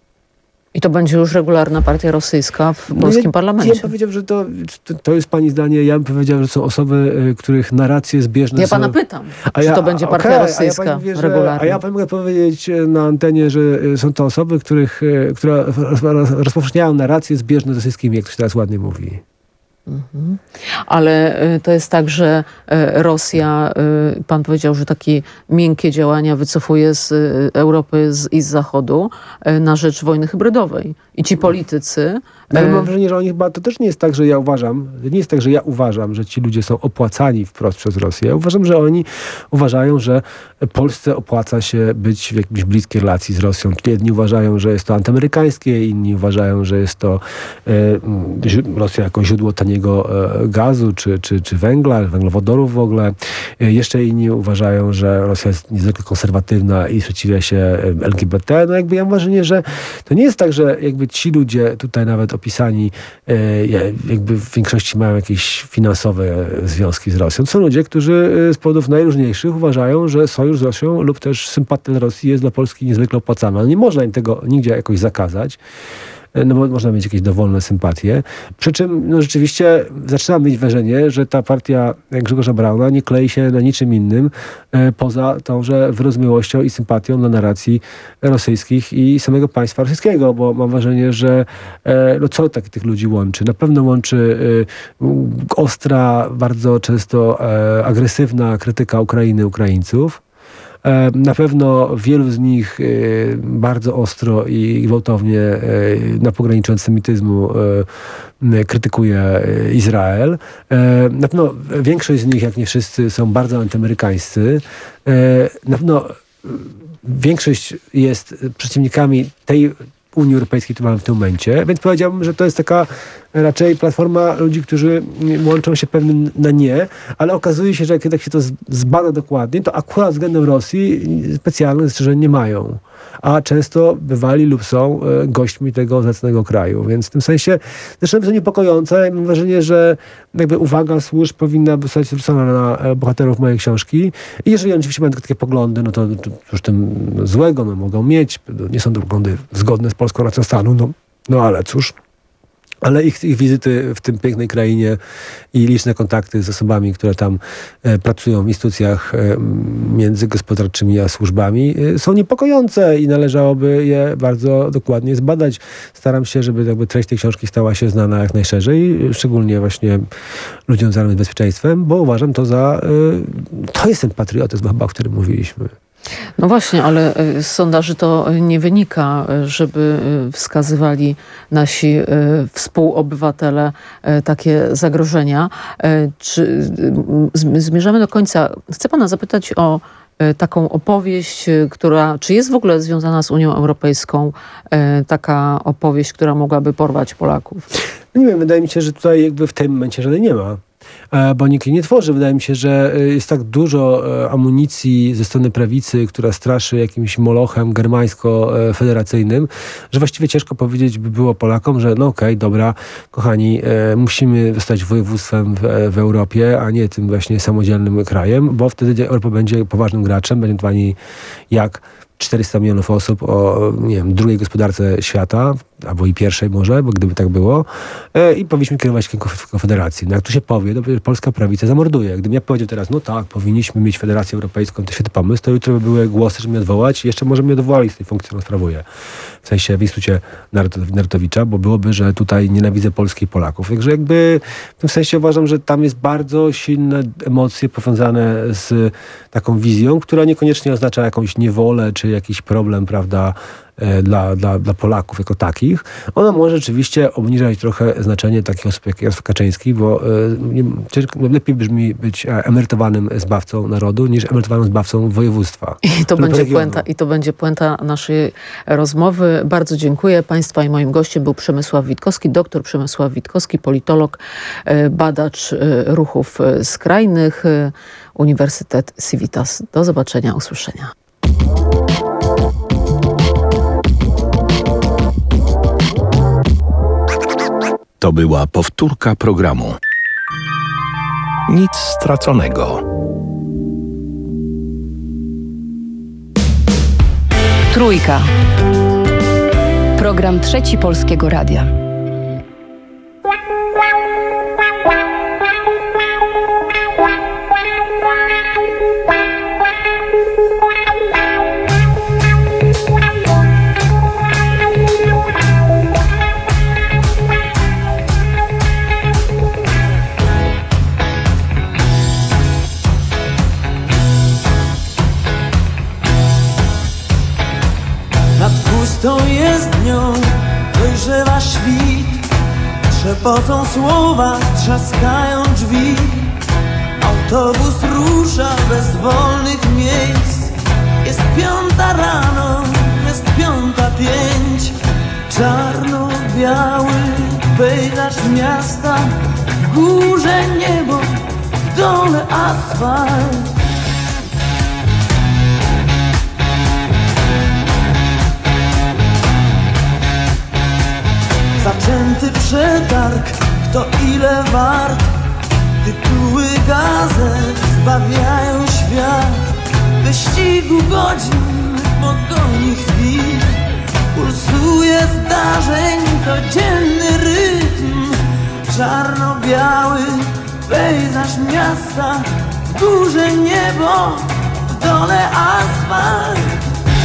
I to będzie już regularna partia rosyjska w No polskim ja, parlamencie. Ja bym powiedział, że to, to, to jest pani zdanie. Ja bym powiedział, że są osoby, y, których narracje zbieżne Ja są... pana pytam, A czy ja, to będzie partia okay, rosyjska a ja mówię, że, regularnie. A ja pani mogę powiedzieć na antenie, że y, są to osoby, których, y, które roz, rozpowszechniają narracje zbieżne z rosyjskimi, jak to się teraz ładnie mówi. Mhm. Ale y, to jest tak, że y, Rosja, y, pan powiedział, że takie miękkie działania wycofuje z y, Europy z, i z Zachodu y, na rzecz wojny hybrydowej. I ci politycy... Ale y, mam wrażenie, że oni chyba, to też nie jest tak, że ja uważam, nie jest tak, że ja uważam, że ci ludzie są opłacani wprost przez Rosję. Ja uważam, że oni uważają, że Polsce opłaca się być w jakiejś bliskiej relacji z Rosją. Jedni uważają, że jest to antyamerykańskie, inni uważają, że jest to e, Rosja jako źródło taniego e, gazu, czy, czy, czy węgla, węglowodorów w ogóle. E, jeszcze inni uważają, że Rosja jest niezwykle konserwatywna i sprzeciwia się L G B T. No jakby ja mam wrażenie, że to nie jest tak, że jakby ci ludzie tutaj nawet opisani e, jakby w większości mają jakieś finansowe związki z Rosją. To są ludzie, którzy z powodów najróżniejszych uważają, że sojusz z Rosją lub też sympatia dla Rosji jest dla Polski niezwykle opłacalna. No nie można im tego nigdzie jakoś zakazać. No bo można mieć jakieś dowolne sympatie. Przy czym no rzeczywiście zaczynam mieć wrażenie, że ta partia Grzegorza Brauna nie klei się na niczym innym e, poza tąże wyrozumiałością i sympatią dla narracji rosyjskich i samego państwa rosyjskiego, bo mam wrażenie, że e, no co tak tych ludzi łączy? Na pewno łączy e, ostra, bardzo często e, agresywna krytyka Ukrainy, Ukraińców. Na pewno wielu z nich bardzo ostro i gwałtownie na pograniczu antysemityzmu krytykuje Izrael. Na pewno większość z nich, jak nie wszyscy, są bardzo antyamerykańscy. Na pewno większość jest przeciwnikami tej Unii Europejskiej, którą mamy w tym momencie. Więc powiedziałbym, że to jest taka raczej platforma ludzi, którzy łączą się pewnym na nie, ale okazuje się, że jak tak się to zbada dokładnie, to akurat względem Rosji specjalnych zastrzeżeń nie mają. A często bywali lub są gośćmi tego zacnego kraju. Więc w tym sensie zresztą jest to niepokojące. Mam wrażenie, że jakby uwaga służb powinna zostać zwrócona na bohaterów mojej książki. I jeżeli oni oczywiście mają takie poglądy, no to, to już tym złego no, mogą mieć. Nie są to poglądy zgodne z polską racją stanu, no, no ale cóż. Ale ich, ich wizyty w tym pięknej krainie i liczne kontakty z osobami, które tam e, pracują w instytucjach e, międzygospodarczymi a służbami e, są niepokojące i należałoby je bardzo dokładnie zbadać. Staram się, żeby jakby treść tej książki stała się znana jak najszerzej, szczególnie właśnie ludziom związanym z bezpieczeństwem, bo uważam to za... E, to jest ten patriotyzm chyba, o którym mówiliśmy. No właśnie, ale z sondaży to nie wynika, żeby wskazywali nasi współobywatele takie zagrożenia. Czy zmierzamy do końca? Chcę pana zapytać o taką opowieść, która, czy jest w ogóle związana z Unią Europejską, taka opowieść, która mogłaby porwać Polaków? Nie wiem, wydaje mi się, że tutaj jakby w tym momencie żadnej nie ma. bo nikt jej nie tworzy. Wydaje mi się, że jest tak dużo amunicji ze strony prawicy, która straszy jakimś molochem germańsko-federacyjnym, że właściwie ciężko powiedzieć by było Polakom, że no okej, okay, dobra, kochani, musimy zostać województwem w, w Europie, a nie tym właśnie samodzielnym krajem, bo wtedy Europa będzie poważnym graczem, będzie pani jak czterysta milionów osób o, nie wiem, drugiej gospodarce świata, albo i pierwszej może, bo gdyby tak było, e, i powinniśmy kierować Konfederacji. No jak tu się powie, to polska prawica zamorduje. Gdybym ja powiedział teraz, no tak, powinniśmy mieć Federację Europejską, to świetny pomysł, to jutro by były głosy, żeby mnie odwołać i jeszcze może mnie odwołali z tej funkcji, którą sprawuję. W sensie w Instytucie Narutowicza, bo byłoby, że tutaj nienawidzę Polski i Polaków. Także jakby w tym sensie uważam, że tam jest bardzo silne emocje powiązane z taką wizją, która niekoniecznie oznacza jakąś niewolę, czy jakiś problem, prawda, Dla, dla, dla Polaków jako takich. Ona może rzeczywiście obniżać trochę znaczenie takich osób jak Jarosław Kaczyński, bo nie, lepiej brzmi być emerytowanym zbawcą narodu niż emerytowanym zbawcą województwa. I to, będzie puenta, I to będzie puenta naszej rozmowy. Bardzo dziękuję. Państwa i moim gościem był Przemysław Witkowski, doktor Przemysław Witkowski, politolog, badacz ruchów skrajnych, Uniwersytet Civitas. Do zobaczenia, usłyszenia. To była powtórka programu. Nic straconego. Trójka. Program Trzeci Polskiego Radia. Pustą jest dnią, dojrzewa świt, trzepocą słowa, trzaskają drzwi. Autobus rusza bez wolnych miejsc. Jest piąta rano, jest piąta pięć. Czarno-biały pejzaż miasta, w górze niebo, w dole asfalt. Zaczęty przetarg, kto ile wart. Tytuły gazet zbawiają świat. Wyścigu godzin, pogoni chwil. Pulsuje zdarzeń codzienny rytm. Czarno-biały pejzaż miasta, w górze niebo, w dole asfalt.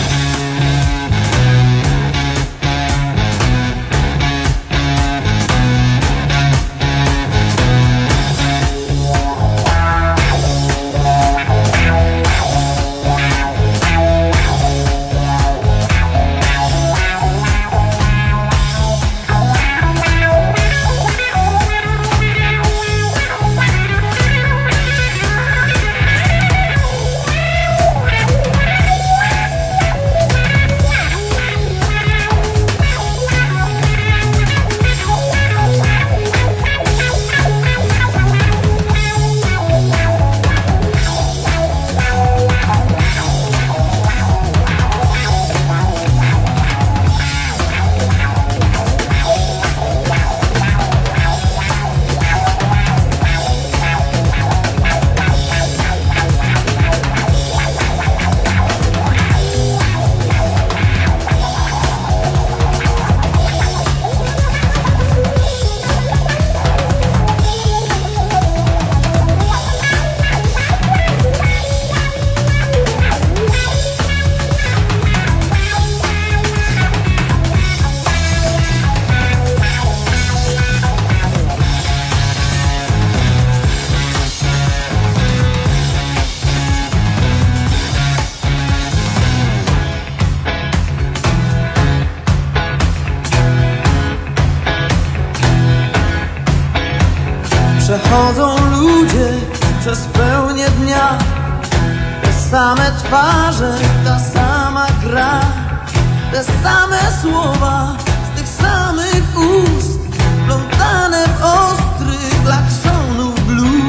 Przechodzą ludzie przez pełnię dnia. Te same twarze, ta sama gra. Te same słowa z tych samych ust, plątane w ostrych klaksonów blues.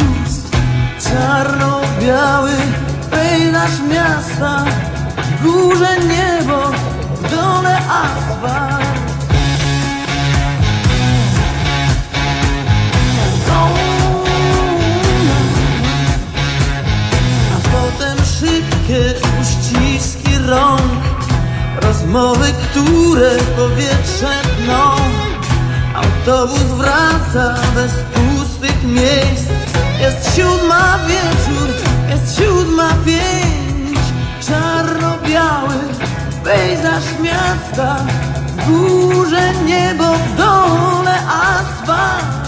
górę powietrze tną. Autobus wraca bez pustych miejsc. Jest siódma wieczór, jest siódma pięć. Czarno-biały pejzaż miasta, w górze niebo, w dole asfalt.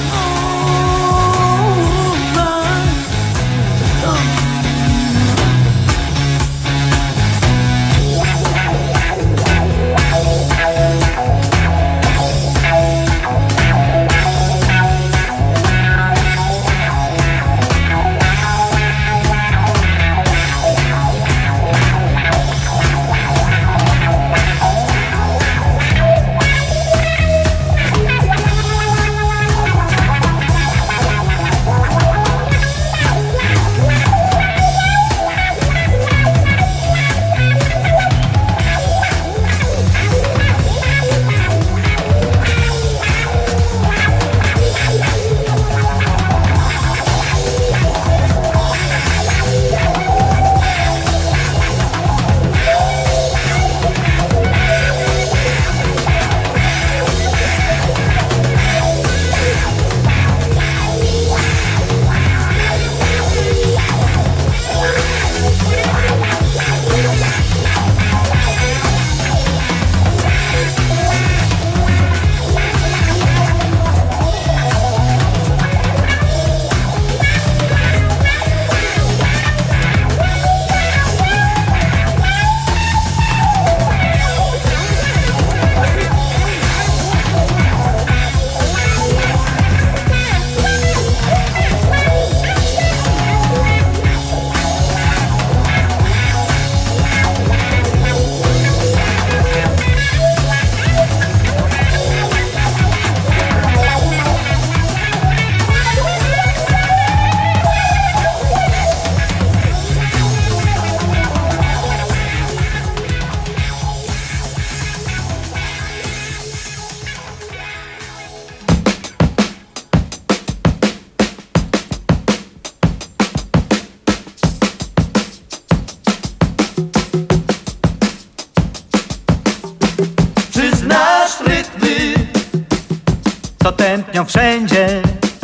co tętnią wszędzie.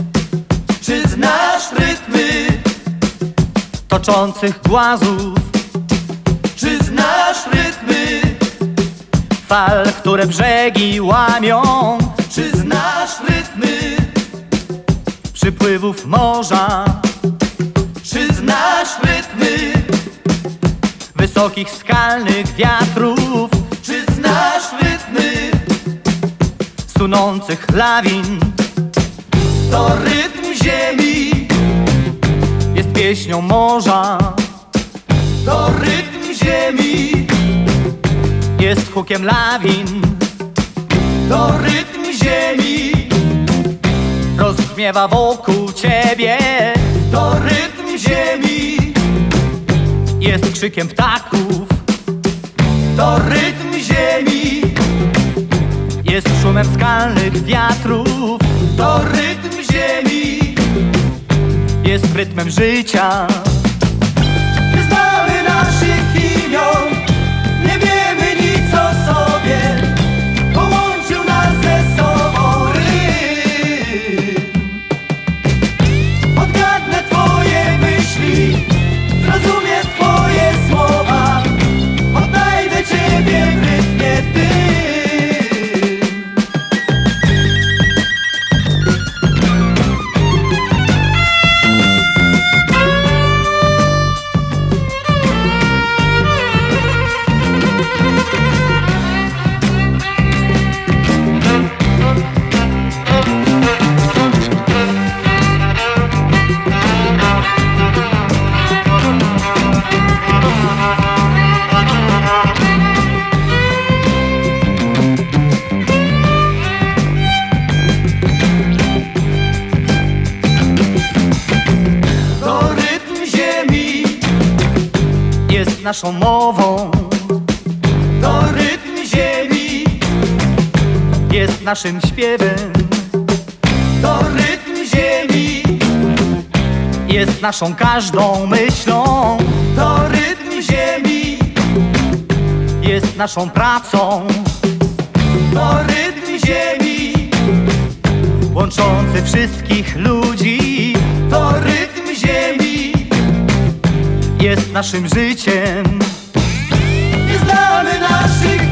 Czy znasz rytmy toczących głazów? Czy znasz rytmy fal, które brzegi łamią? Czy znasz rytmy przypływów morza? Czy znasz rytmy wysokich skalnych wiatrów? Czy znasz rytmy sunących lawin? To rytm ziemi jest pieśnią morza. To rytm ziemi jest hukiem lawin. To rytm ziemi rozbrzmiewa wokół ciebie. To rytm ziemi jest krzykiem ptaków. To rytm ziemi jest szumem skalnych wiatrów. To rytm ziemi jest rytmem życia. Nie znamy naszych imion, nie wiemy nic o sobie. Połączył nas ze sobą rytm. Odgadnę twoje myśli, zrozumiem twoje słowa. Odnajdę ciebie w rytmie tym. Naszą mową. To rytm ziemi jest naszym śpiewem. To rytm ziemi jest naszą każdą myślą. To rytm ziemi jest naszą pracą. to rytm ziemi, łączący wszystkich ludzi. To rytm ziemi jest naszym życiem. Nie znamy naszych